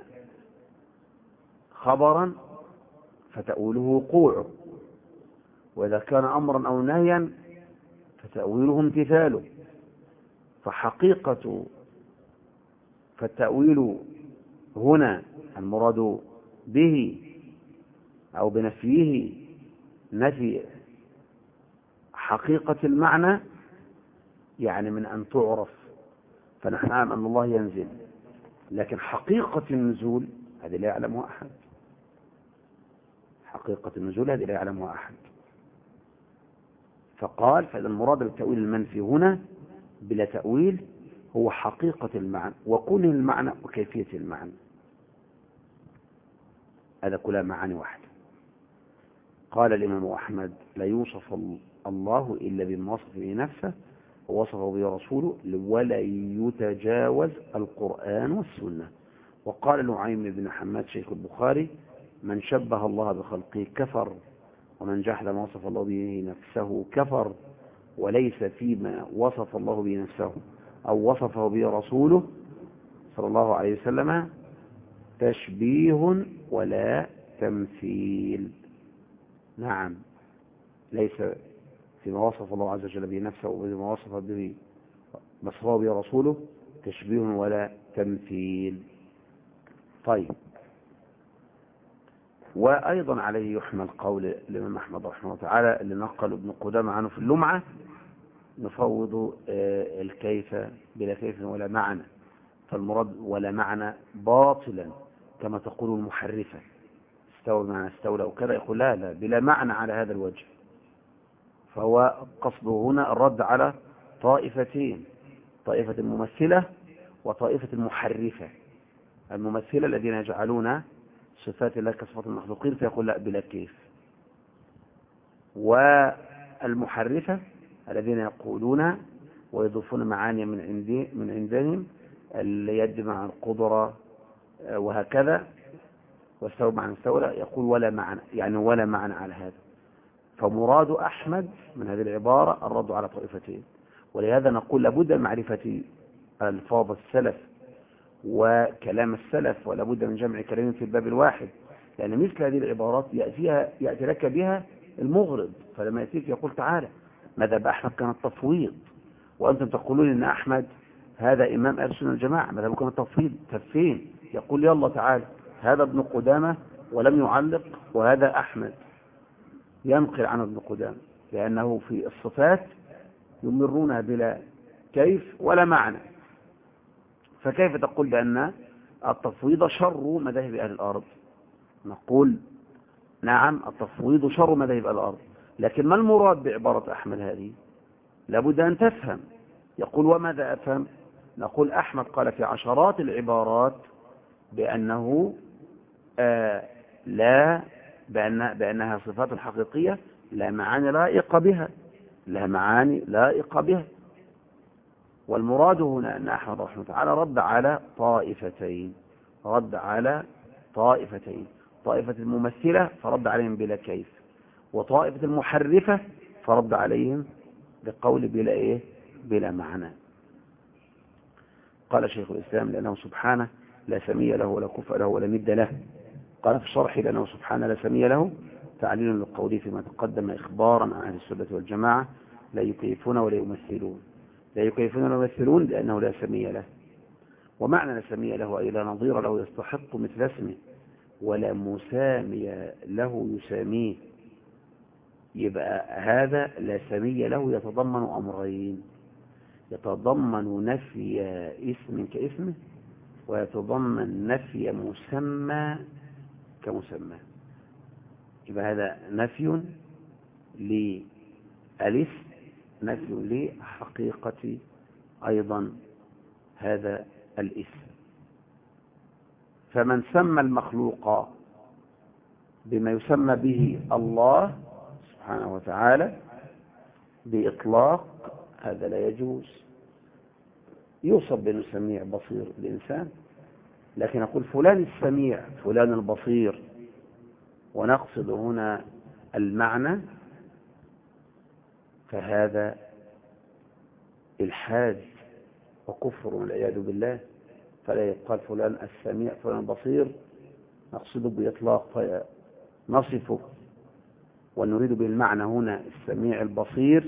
A: خبرا فتأويله وقوعه، وإذا كان أمرا أو نهيا فتأويله امتثاله. فحقيقة فالتأويل هنا المراد به أو بنفيه نفي حقيقة المعنى، يعني من أن تعرف. فنحن نعلم أن الله ينزل، لكن حقيقة النزول هذه لا يعلمها أحد. حقيقة النزول هذه لا يعلمها أحد. فقال فإذا المراد بالتأويل المنفي هنا بلا تأويل هو حقيقة المعنى وكون المعنى وكيفية المعنى. هذا كلها معاني واحدة. قال الإمام أحمد لا يوصف الله إلا بما وصف به نفسه ووصفه به رسوله ولا يتجاوز القرآن والسنة. وقال نعيم بن حماد شيخ البخاري من شبه الله بخلقه كفر، ومن جحد ما وصف الله به نفسه كفر، وليس فيما وصف الله به نفسه أو وصفه به رسوله صلى الله عليه وسلم تشبيه ولا تمثيل. نعم، ليس فيما وصف الله عز وجل به نفسه وبما وصف به وصفه به رسوله تشبيه ولا تمثيل. طيب، وأيضا عليه يحمل قول الإمام أحمد رحمه الله تعالى اللي نقل ابن قدامة عنه في اللمعة نفوض الكيف بلا كيف ولا معنى. فالمراد ولا معنى باطلا كما تقول المحرفة استوى بمعنى استولى وكذا، يقول لا لا بلا معنى على هذا الوجه. فهو قصده هنا الرد على طائفتين، طائفة الممثلة وطائفة المحرفة. الممثلة الذين يجعلون صفات الله كصفات المخلوقين فيقول لا بلا كيف، والمحرفة الذين يقولون ويضيفون معاني من عندي من عندهم اليد مع القدرة وهكذا، واستوى مع استولى يقول ولا معنى، يعني ولا معنى على هذا. فمراد أحمد من هذه العبارة الرد على طائفتين. ولهذا نقول لابد من معرفة ألفاظ السلف وكلام السلف، ولا بد من جمع كلام في الباب الواحد، لأن مثل هذه العبارات يأتيها يأتي لك بها المغرض. فلما يأتيك يقول تعالى مذهب أحمد كان التفويض، وأنتم تقولون إن أحمد هذا إمام أهل السنة والجماعة مذهبه كان التفويض. تفين يقول يلا تعالى هذا ابن قدامة ولم يعلق، وهذا أحمد ينقل عن ابن قدامة، لأنه في الصفات يمرونها بلا كيف ولا معنى. فكيف تقول بأن التفويض شر مذاهب أهل الأرض؟ نقول نعم، التفويض شر مذاهب أهل الأرض، لكن ما المراد بعبارة أحمد هذه؟ لابد أن تفهم. يقول وماذا أفهم؟ نقول أحمد قال في عشرات العبارات بأنه آه لا بأن بأنها صفات حقيقية لا معاني لائقة بها، لا معاني لائقة بها. والمراد هنا أن أحمد رحمه الله تعالى رد على طائفتين، رد على طائفتين طائفة الممثلة فرد عليهم بلا كيف، وطائفة المحرفة فرد عليهم بقول بلا إيه؟ بلا معنى. قال شيخ الإسلام لأنه سبحانه لا سمي له ولا كفء له ولا ند له. قال في الشرح لأنه سبحانه لا سمي له تعليل للقول فيما تقدم إخبارا عن أهل السنة والجماعة لا يكيفون ولا يمثلون. لا يكيفون ولا يمثلون لأنه لا سمي له، ومعنى لا سمي له أي لا نظير له يستحق مثل اسمه ولا مسامي له يساميه. يبقى هذا لا سمي له يتضمن أمرين، يتضمن نفي اسم كاسمه ويتضمن نفي مسمى كمسمى. يبقى هذا نفي للاسم، نفي لحقيقة أيضا هذا الاسم. فمن سمى المخلوق بما يسمى به الله سبحانه وتعالى بإطلاق هذا لا يجوز. يوصف بأنه سميع بصير الإنسان، لكن نقول فلان السميع فلان البصير ونقصد هنا المعنى، فهذا الحاد وكفر والعياذ بالله. فلا يقال فلان السميع فلان البصير نقصده بإطلاق نصفه ونريد بالمعنى هنا السميع البصير،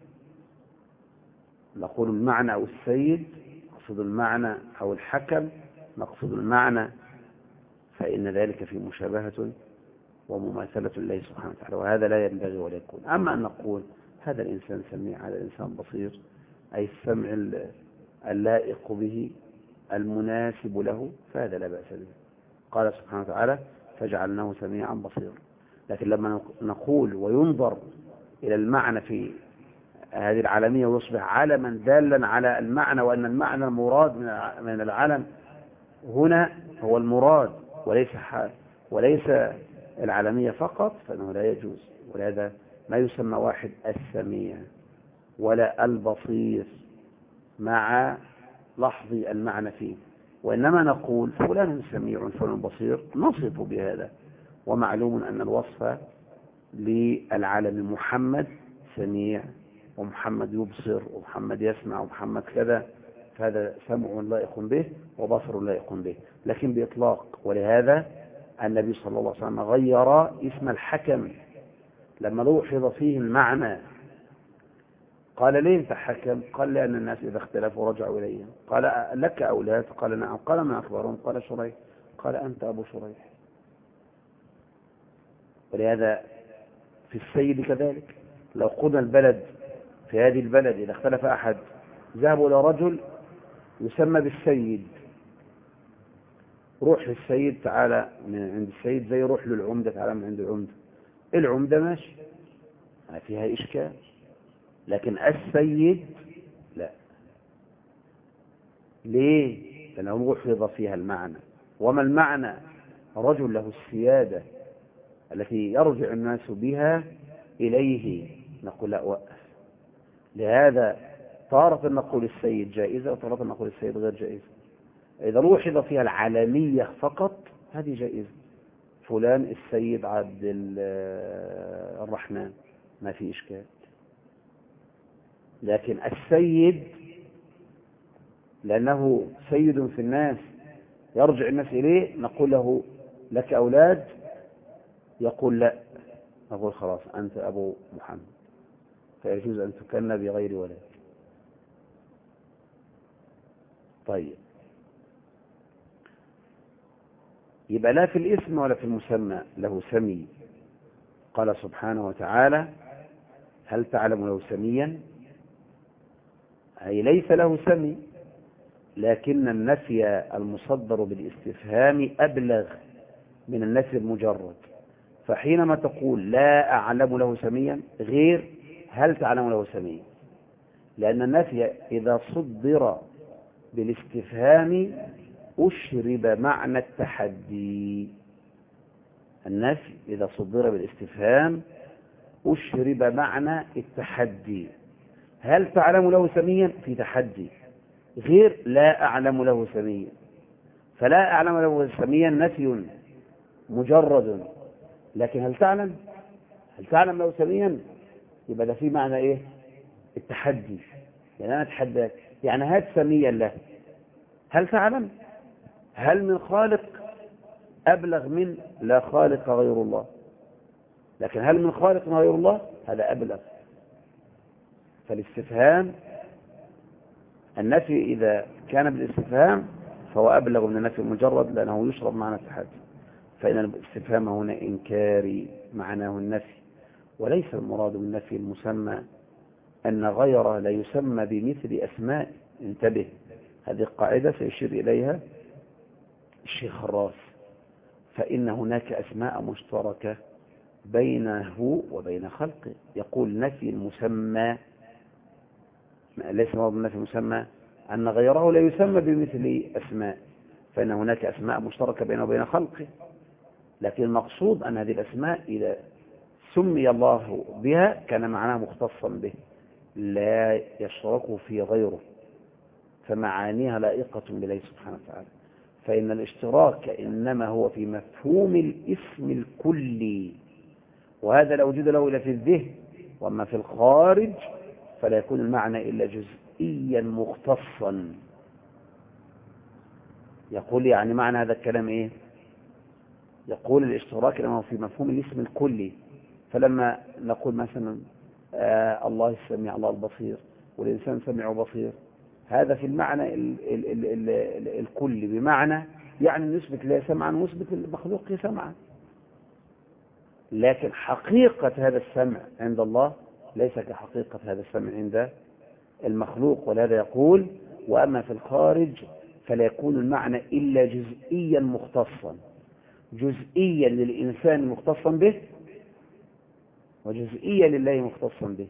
A: نقول المعنى أو السيد نقصد المعنى أو الحكم نقصد المعنى، فإن ذلك في مشابهة ومماثلة الله سبحانه وتعالى، وهذا لا ينبغي ولا يكون. أما أن نقول هذا الإنسان سميع هذا الإنسان بصير، أي السمع اللائق به المناسب له، فهذا لا بأس به. قال سبحانه وتعالى فجعلناه سميعا بصيرا. لكن لما نقول وينظر إلى المعنى في هذه العالمية ويصبح علما دالا على المعنى، وأن المعنى المراد من العلم هنا هو المراد وليس حال وليس العالمية فقط، فإنه لا يجوز. ولهذا ما يسمى واحد السميع ولا البصير مع لحظ المعنى فيه، وإنما نقول فلان سميع فلان بصير نصف بهذا. ومعلوم أن الوصف للعالم محمد سميع ومحمد يبصر ومحمد يسمع ومحمد كذا، فهذا سمع لائق به وبصر لائق به، لكن بإطلاق. ولهذا النبي صلى الله عليه وسلم غير اسم الحكم لما لوحظ فيه المعنى. قال ليه انت حكم؟ قال لأن الناس إذا اختلفوا رجعوا إليه. قال لك أولاد؟ قال نعم. قال ما أخبرهم؟ قال شريح. قال أنت أبو شريح. ولهذا في السيد كذلك، لو قلنا البلد في هذه البلد إذا اختلف أحد ذهبوا إلى رجل يسمى بالسيد، روح للسيد تعالى من عند السيد زي روح للعمدة تعالى من عند العمدة. العمدة ماشي ما فيها إشكال، لكن السيد لا. ليه؟ لأنه لوحظ فيها المعنى. وما المعنى؟ رجل له السيادة التي يرجع الناس بها إليه. نقول لا وقف. لهذا تارة نقول السيد جائزة وتارة نقول السيد غير جائزة. إذا لوحظ فيها العالمية فقط هذه جائزة، فلان السيد عبد الرحمن ما في إشكال. لكن السيد لأنه سيد في الناس يرجع الناس إليه نقول له لك أولاد؟ يقول لا، نقول خلاص أنت أبو محمد، فيجوز أن تكن بغير ولد. طيب، يبقى لا في الاسم ولا في المسمى له سمي. قال سبحانه وتعالى هل تعلم له سميا؟ أي ليس له سمي، لكن النفي المصدر بالاستفهام أبلغ من النفي المجرد. فحينما تقول لا أعلم له سميا غير هل تعلم له سميا، لأن النفي إذا صدر بالاستفهام أشرب معنى التحدي. النفي إذا صدر بالاستفهام أشرب معنى التحدي. هل تعلم له سميا في تحدي، غير لا أعلم له سميا. فلا أعلم له سميا نفي مجرد، لكن هل تعلم هل تعلم له سميا يبقى ده في معنى إيه؟ التحدي. يعني أنا أتحداك، يعني هات سميا له. هل تعلم؟ هل من خالق أبلغ من لا خالق غير الله، لكن هل من خالق غير الله هذا أبلغ. فالاستفهام النفي إذا كان بالاستفهام فهو أبلغ من النفي المجرد، لأنه يشرب معنى التحدي. فإن الاستفهام هنا إنكاري معناه النفي، وليس المراد بالنفي المسمى أن غيره لا يسمى بمثل أسماء. انتبه، هذه القاعدة سيشير إليها الشيخ الراس. فإن هناك أسماء مشتركة بينه وبين خلقه. يقول نفي المسمى، ليس مراد النفي المسمى أن غيره لا يسمى بمثل أسماء، فإن هناك أسماء مشتركة بينه وبين خلقه، لكن المقصود أن هذه الأسماء إذا سمي الله بها كان معناها مختصا به لا يشرك في غيره، فمعانيها لائقة بالله سبحانه وتعالى. فإن الاشتراك إنما هو في مفهوم الاسم الكلي، وهذا لا وجود له إلا في الذهن، وأما في الخارج فلا يكون المعنى إلا جزئيا مختصا. يقول يعني معنى هذا الكلام إيه؟ يقول الاشتراك إنما هو في مفهوم الاسم الكلي. فلما نقول مثلا آه الله السميع الله البصير والإنسان سميع وبصير، هذا في المعنى ال ال ال ال ال الكلي، بمعنى يعني نثبت لا سمعا ونثبت المخلوق سمعا، لكن حقيقة هذا السمع عند الله ليس كحقيقة هذا السمع عند المخلوق. ولهذا يقول وأما في الخارج فلا يكون المعنى إلا جزئيا مختصا، جزئيا للإنسان مختصا به، وجزئيا لله مختصا به.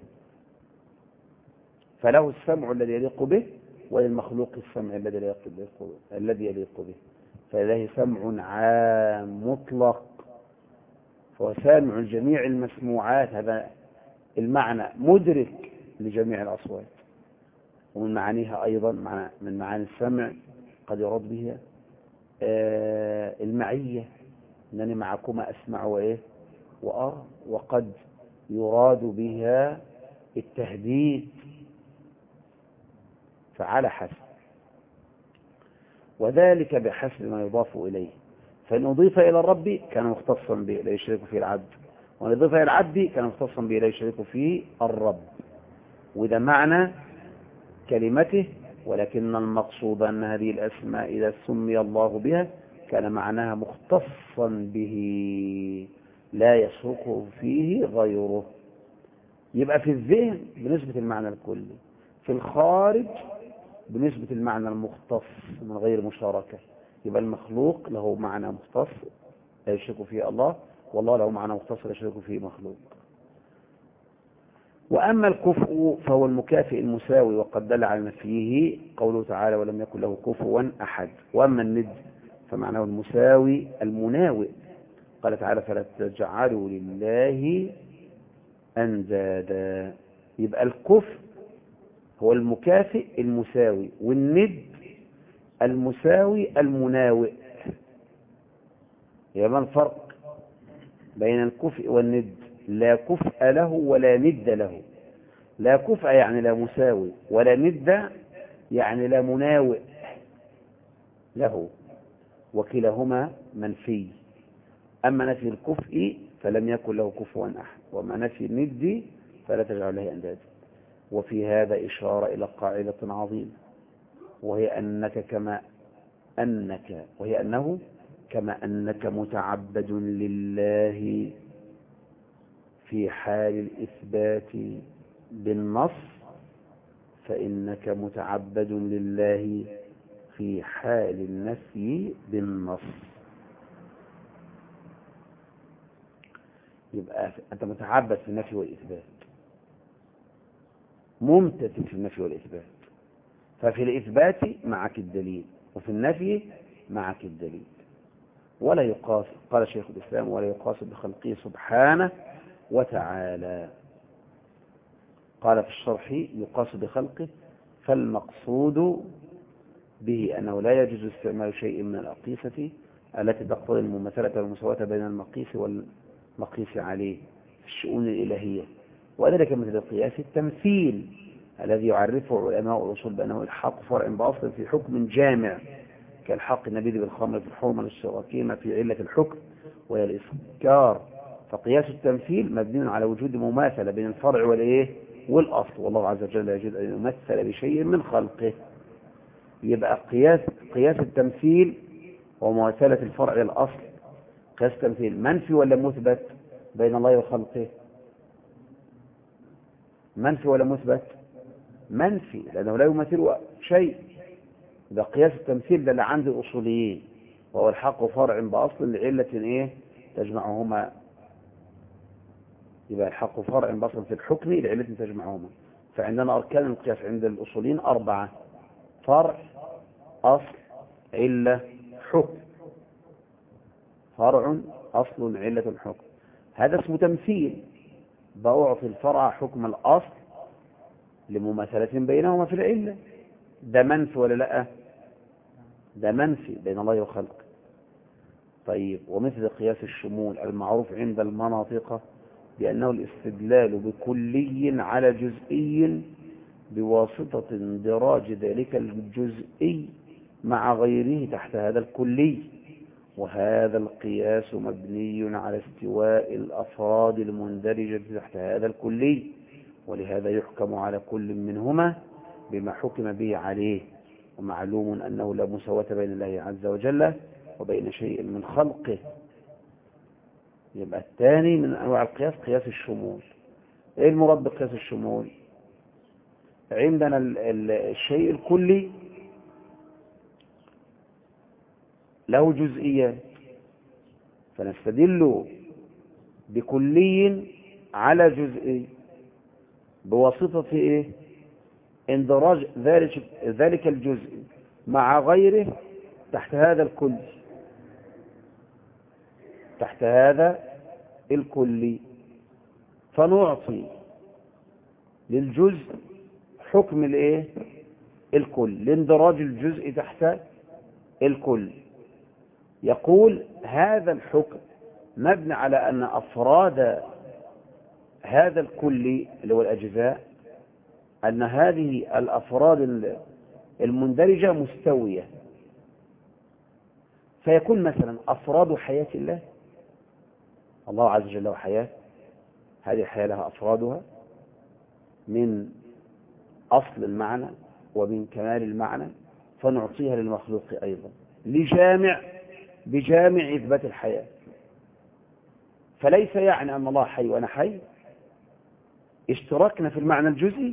A: فله السمع الذي يليق به، وللمخلوق السمع الذي يليق به الذي يليق به. فلله سمع عام مطلق، فهو سامع جميع المسموعات. هذا المعنى مدرك لجميع الأصوات. ومن معانيها أيضا من معاني السمع قد يراد بها آه المعية، أنني معكما أسمع وإيه وأرى. وقد يراد بها التهديد، فعلى حسب، وذلك بحسب ما يضاف إليه. فإن أضيف إلى الرب كان مختصا به لا يشرك فيه العبد، وإن أضيف إلى العبد كان مختصا به لا يشرك فيه الرب. وإذا معنى كلمته، ولكن المقصود أن هذه الأسماء إذا سمي الله بها كان معناها مختصا به لا يشرك فيه غيره. يبقى في الذهن بنسبة المعنى الكلي، في الخارج بنسبة المعنى المختص من غير مشاركة. يبقى المخلوق له معنى مختص لا يشرك فيه الله، والله له معنى مختص لا يشرك فيه مخلوق. وأما الكفء فهو المكافئ المساوي، وقد دل على نفيه قوله تعالى ولم يكن له كفوا أحد. وأما الند فمعناه المساوي المناوئ، قال تعالى فلا تجعلوا لله أندادا. يبقى الكفء هو المكافئ المساوي، والند المساوي المناوئ. يبقى ما الفرق بين الكفء والند؟ لا كفء له ولا ند له. لا كفء يعني لا مساوي، ولا ند يعني لا مناوئ له، وكلاهما منفي. أما نفي الكفء فلم يكن له كفوا أحد، وما نفي الند فلا تجعل له أندادا. وفي هذا إشارة إلى قاعدة عظيمة، وهي أنك كما أنك وهي أنه كما أنك متعبد لله في حال الإثبات بالنص، فإنك متعبد لله في حال النفي بالنص. يبقى أنت متعبد في النفي والإثبات، ممتثل في النفي والإثبات. ففي الإثبات معك الدليل، وفي النفي معك الدليل. ولا يقاس، قال شيخ الإسلام، ولا يقاس بخلقه سبحانه وتعالى. قال في الشرح: يقاس بخلقه، فالمقصود به أنه لا يجوز استعمال شيء من الأقيسة التي تقتضي المماثلة والمساواة بين المقيس والمقيس عليه في الشؤون الإلهية، وذلك مثل قياس التمثيل الذي يعرفه علماء الأصول بأنه الحق فرع بأصل في حكم جامع، كالحق النبيذ بالخمر في الحرمة للشراكين في علة الحكم وهي الإسكار. فقياس التمثيل مبني على وجود مماثلة بين الفرع والإيه والأصل، والله عز وجل يجوز أن يمثل بشيء من خلقه. يبقى قياس قياس التمثيل ومماثلة الفرع للأصل، قياس التمثيل منفي ولا مثبت بين الله وخلقه؟ منفي ولا مثبت؟ منفي، لأنه لا يمثل شيء. ده قياس التمثيل ده اللي عند الأصوليين، وهو الحق فرع بأصل لعلة إيه تجمعهما. يبقى الحق فرع بأصل في الحكم لعلة تجمعهما. فعندنا أركان القياس عند الأصوليين أربعة: فرع، أصل، علة، حكم. فرع، أصل، علة، حكم. هذا اسمه تمثيل، بأعطي الفرع حكم الأصل لمماثلة بينهما في العلة. ده منفي ولا لا؟ ده منفي بين الله وخلقه. طيب، ومثل قياس الشمول المعروف عند المناطق بأنه الاستدلال بكلي على جزئي بواسطة اندراج ذلك الجزئي مع غيره تحت هذا الكلي، وهذا القياس مبني على استواء الأفراد المندرجة تحت هذا الكلي، ولهذا يحكم على كل منهما بما حكم به عليه. ومعلوم أنه لا مساواة بين الله عز وجل وبين شيء من خلقه. يبقى الثاني من أنواع القياس قياس الشمول. إيه المراد بقياس الشمول؟ عندنا الشيء الكلي له جزئيات، فنستدل بكلي على جزئي بواسطة إيه؟ اندراج ذلك ذلك الجزء مع غيره تحت هذا الكل، تحت هذا الكلي، فنعطي للجزء حكم الايه الكل لاندراج الجزء تحت الكل. يقول هذا الحكم مبني على أن أفراد هذا الكلي اللي هو الأجزاء، أن هذه الأفراد المندرجة مستوية. فيكون مثلا أفراد حياة الله، الله عز وجل له حياة، هذه الحياة لها أفرادها من أصل المعنى ومن كمال المعنى، فنعطيها للمخلوق أيضا لجامع بجامع إثبات الحياة. فليس يعني أن الله حي وأنا حي اشتراكنا في المعنى الجزئي،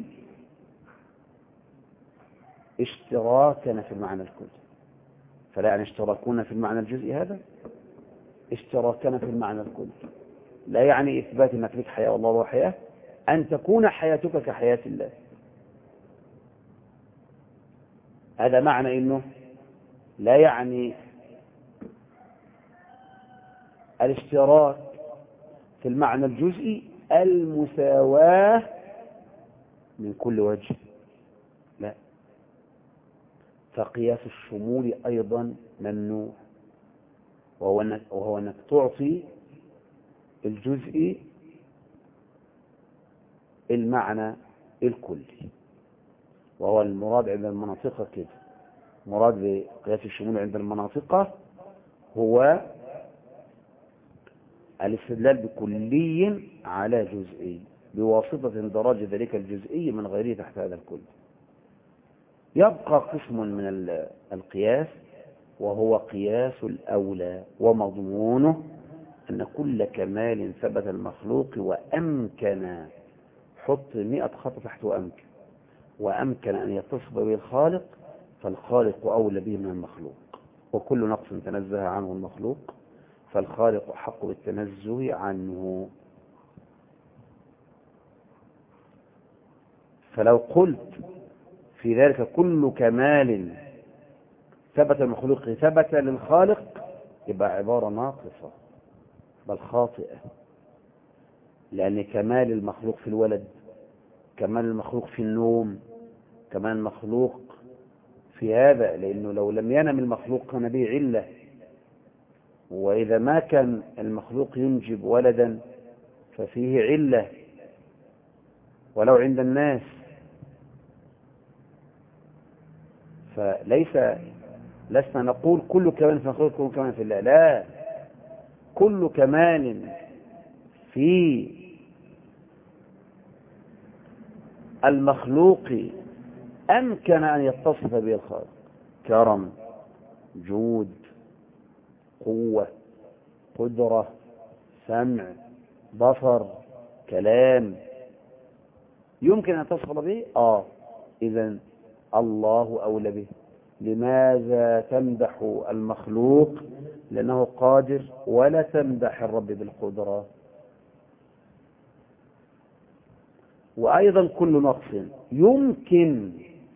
A: اشتراكنا في المعنى الكلي. فلا يعني اشتراكنا في المعنى الجزئي، هذا اشتراكنا في المعنى الكلي. لا يعني إثبات أنك لك حياة والله له حياة أن تكون حياتك كحياة الله. هذا معنى إنه لا يعني الاشتراك في المعنى الجزئي المساواة من كل وجه، لا. فقياس الشمول أيضا ممنوع، وهو أنك, وهو أنك تعطي الجزء المعنى الكلي، وهو المراد عند المناطق كده. مراد بقياس الشمول عند المناطق هو الاستدلال بكلي على جزئي بواسطة اندراج ذلك الجزئي من غيره تحت هذا الكل. يبقى قسم من القياس وهو قياس الأولى، ومضمونه أن كل كمال ثبت المخلوق وأمكن، حط مئة خط تحت وأمكن، وأمكن أن يتصف به الخالق فالخالق أولى به من المخلوق، وكل نقص تنزه عنه المخلوق فالخالق حق بالتنزه عنه. فلو قلت في ذلك كل كمال ثبت المخلوق ثبت للخالق يبقى عبارة ناقصة بل خاطئة، لأن كمال المخلوق في الولد، كمال المخلوق في النوم، كمال المخلوق في هذا، لأنه لو لم ينم المخلوق كان به علة، وإذا ما كان المخلوق ينجب ولدا ففيه علة ولو عند الناس. فليس لسنا نقول كل كمال في المخلوق كل كمال في الله، لا، كل كمال في المخلوق أمكن أن يتصف به الخالق، كرم، جود، قوة، قدرة، سمع، بصر، كلام، يمكن أن تصف به. آه إذن الله أولى به. لماذا تمدح المخلوق؟ لأنه قادر، ولا تمدح الرب بالقدرة. وأيضا كل نقص يمكن،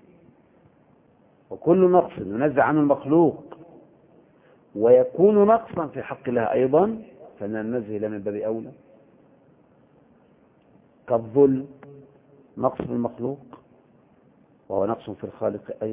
A: وكل نقص ينزع عنه المخلوق ويكون نقصا في حق الله أيضا فإن النزه لا من باب أولى. كالظلم نقص في المخلوق وهو نقص في الخالق أيضا.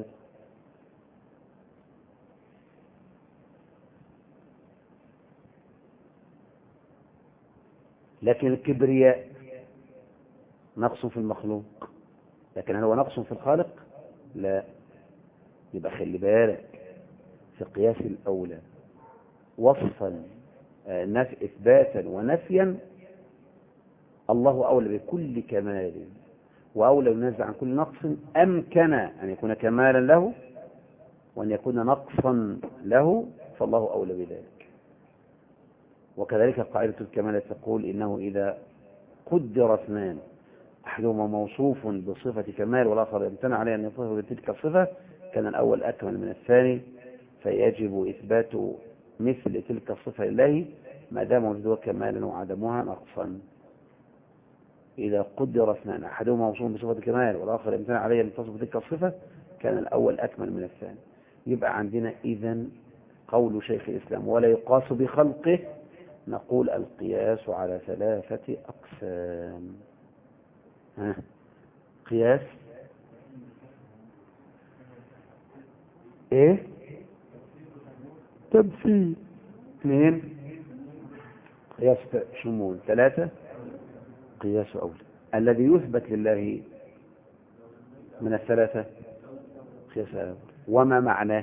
A: لكن الكبرياء نقص في المخلوق، لكن هل هو نقص في الخالق؟ لا. يبقى خلي بالك في قياس الأولى وصفا نفي إثباتا ونفيا، الله أولى بكل كمال وأولى ينزع عن كل نقص أمكن أن يكون كمالا له وأن يكون نقصا له، فالله أولى بذلك. وكذلك قاعدة الكمال تقول إنه إذا قدر اثنان أحدهما موصوف بصفة كمال والآخر يمتنع عليه أن يصفه بتلك الصفة كان الأول أكمل من الثاني، فيجب إثبات مثل تلك الصفة لله ما دام وجودها كمالا وعدمها نقصا. إذا قدر اثنان أحدهما موصوف بصفة كمال والآخر يمتنع عليه أن يتصف بتلك الصفة كان الأول أكمل من الثاني. يبقى عندنا إذن قول شيخ الإسلام ولا يقاس بخلقه، نقول القياس على ثلاثة أقسام. ها قياس ايه؟ تمثيل. اثنين قياس شمول. ثلاثة قياس أولى. الذي يثبت لله من الثلاثة قياس أولى. وما معناه؟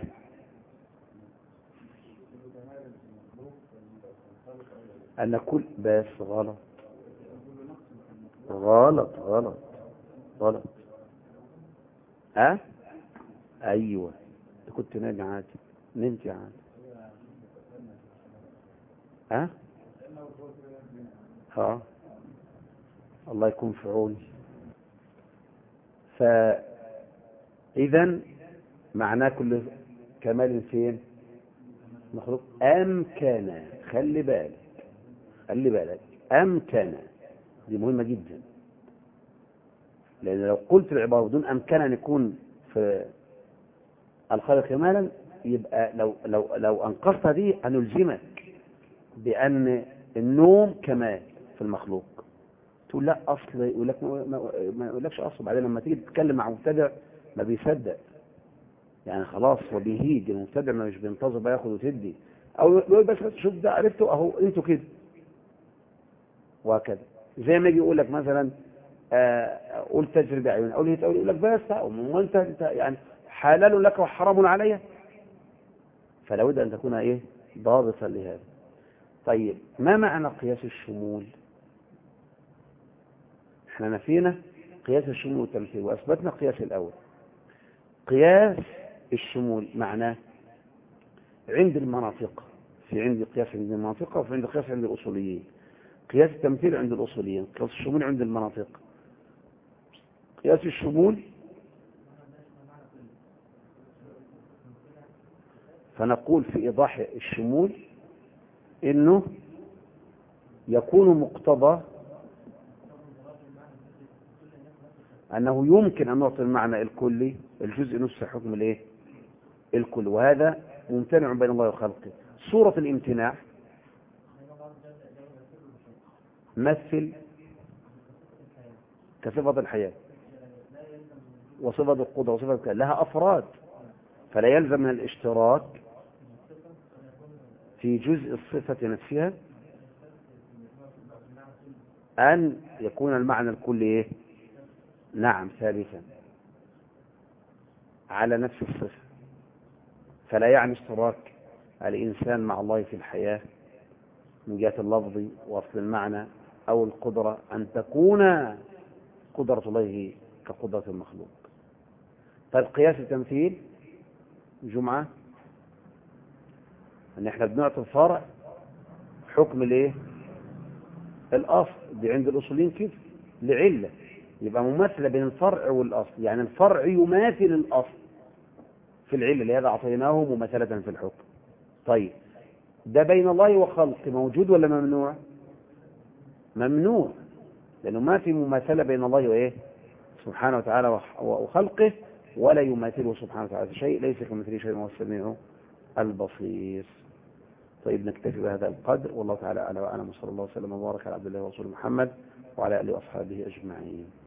A: أن كل بس غلط غلط غلط غلط أه؟ أيوة كنت ناجي عادي نمتي عادي أه؟ ها الله يكون في عوني. فإذا معناه كل كمال فين؟ مخلوق أمكن. خلي بالك خلي بالك أمكن دي مهمة جدا، لأن لو قلت العبارة بدون أمكن أن يكون في الخالق كمالا يبقى لو لو لو أنقصت دي هنلزمك بأن النوم كمال في المخلوق. تقول لا أصل، يقول لك ما يقولكش أصل. بعدين لما تيجي تتكلم مع مبتدع ما بيصدق، يعني خلاص هو بيهيج المبتدع، ما مش بينتظر بقى ياخد وتدي، أو يقول بس شوف ده عرفته أهو أنتوا كده وهكذا. زي ما يجي يقول لك مثلا قول تجربة عيون، أو يقول لك بس وانت انت يعني حلال لك وحرام علي. فلا بد أن تكون إيه ضابطا لهذا. طيب ما معنى قياس الشمول؟ احنا نفينا قياس الشمول والتمثيل وأثبتنا قياس الأول. قياس الشمول معناه عند المناطق، في عندي قياس عند المناطق وفي عندي قياس عند الأصوليين. قياس التمثيل عند الأصوليين، قياس الشمول عند المناطق. قياس الشمول فنقول في إيضاح الشمول إنه يكون مقتضى أنه يمكن أن نعطي المعنى الكلي الجزء نفس حكم الإيه؟ الكل، وهذا ممتنع بين الله وخلقه. صورة الامتناع مثل كصفة الحياة وصفة القدرة وصفة الكلام لها أفراد، فلا يلزم من الاشتراك في جزء الصفة نفسها أن يكون المعنى الكلي إيه؟ نعم ثابتا على نفس الصفة. فلا يعني اشتراك الإنسان مع الله في الحياة من جهة اللفظ وأصل المعنى أو القدرة أن تكون قدرة الله كقدرة المخلوق. فالقياس التمثيل جمعة أن احنا بنعطي الفرع حكم الايه؟ الأصل. دي عند الأصولين كيف لعلة، يبقى مماثلة بين الفرع والأصل، يعني الفرع يماثل الأصل في العلة، لهذا أعطيناه مماثلة في الحكم. طيب ده بين الله وخلقه موجود ولا ممنوع؟ ممنوع، لأنه ما في مماثلة بين الله وإيه سبحانه وتعالى وخلقه، ولا يماثله سبحانه وتعالى شيء، ليس كمثله شيء وهو السميع البصير. طيب نكتفي بهذا القدر، والله تعالى أعلم وأعلم، وصلى الله وسلم وبارك على عبد الله ورسوله محمد وعلى آله وأصحابه أجمعين.